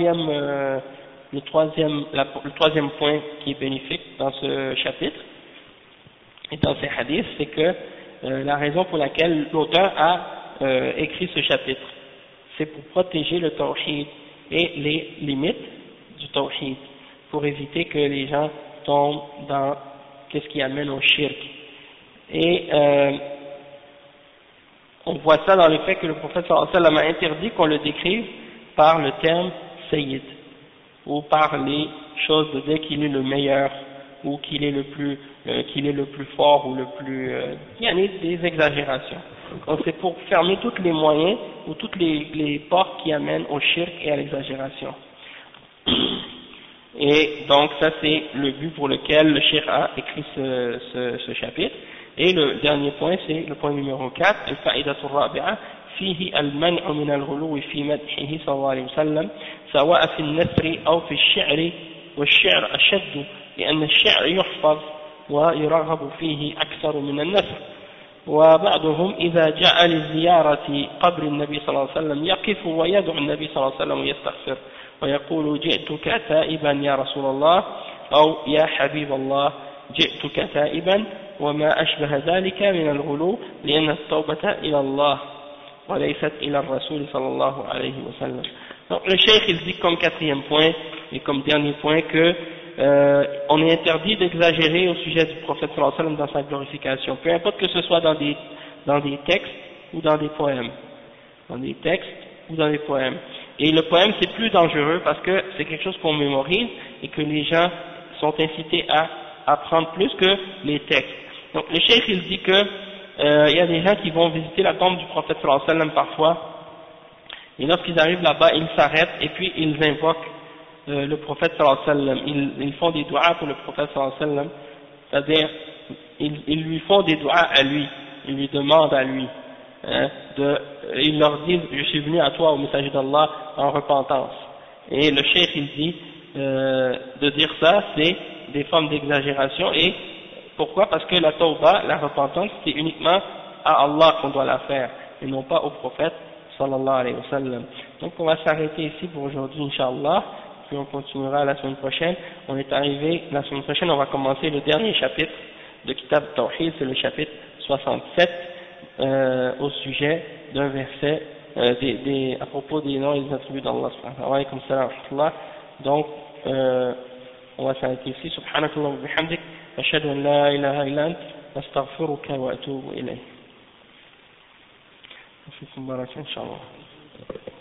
Speaker 1: troisième point qui est bénéfique dans ce chapitre et dans ces hadiths, c'est que la raison pour laquelle l'auteur a écrit ce chapitre, c'est pour protéger le tawhid et les limites du tawhid, pour éviter que les gens tombent dans qu'est-ce qui amène au shirk. Et on voit ça dans le fait que le prophète sallallahu alayhi wa sallam a interdit qu'on le décrive par le terme sayyid, ou par les choses de dire qu'il est le meilleur, ou qu'il est le plus fort, ou le plus, il y en a des exagérations. Donc c'est pour fermer tous les moyens, ou toutes les portes qui amènent au shirk et à l'exagération. Et donc ça c'est le but pour lequel le cheikh a écrit ce chapitre. Et le dernier point, c'est le point numéro 4, الفائدة الرابعة فيه المنع من الغلو في مدحه صلى الله عليه وسلم سواء في النثر أو في الشعر والشعر أشد لأن الشعر يحفظ ويرغب فيه أكثر من النثر وبعضهم إذا جاء لزيارة قبر النبي صلى الله عليه وسلم يقف ويدعو النبي صلى الله عليه وسلم ويستغفر ويقول جئتك تائبا يا رسول الله أو يا حبيب الله جئتك تائبا وما أشبه ذلك من الغلو لأن التوبة إلى الله وليست إلى الرسول صلى الله عليه وسلم. Donc le cheikh il dit comme quatrième point et comme dernier point que on est interdit d'exagérer au sujet du prophète sallallahu alayhi wa sallam dans sa glorification, peu importe que ce soit dans des textes ou dans des poèmes. Dans des textes ou dans des poèmes. Et le poème c'est plus dangereux parce que c'est quelque chose qu'on mémorise et que les gens sont incités à apprendre plus que les textes. Donc le cheikh il dit que il y a des gens qui vont visiter la tombe du prophète sallallahu alayhi wa sallam parfois, et lorsqu'ils arrivent là-bas, ils s'arrêtent et puis ils invoquent le prophète sallallahu alayhi wa sallam, ils font des doigts pour le prophète sallallahu alayhi wa sallam, c'est-à-dire ils lui font des doigts à lui, ils lui demandent à lui, ils leur disent je suis venu à toi au messager d'Allah en repentance. Et le cheikh il dit de dire ça c'est des formes d'exagération. Et pourquoi? Parce que la tawbah, la repentance, c'est uniquement à Allah qu'on doit la faire et non pas au prophète sallallahu alayhi wa sallam. Donc on va s'arrêter ici pour aujourd'hui Inch'Allah, puis on continuera la semaine prochaine. On est arrivé, la semaine prochaine on va commencer le dernier chapitre de Kitab Tawhid, c'est le chapitre 67 au sujet d'un verset à propos des noms et des attributs d'Allah subhanahu wa ta'ala. Donc on va s'arrêter ici. Subhanakallah wa bihamdik, ashhadu an la ilaha illa ant, astaghfiruka wa atubu ilayk. Fikum baraka inshallah.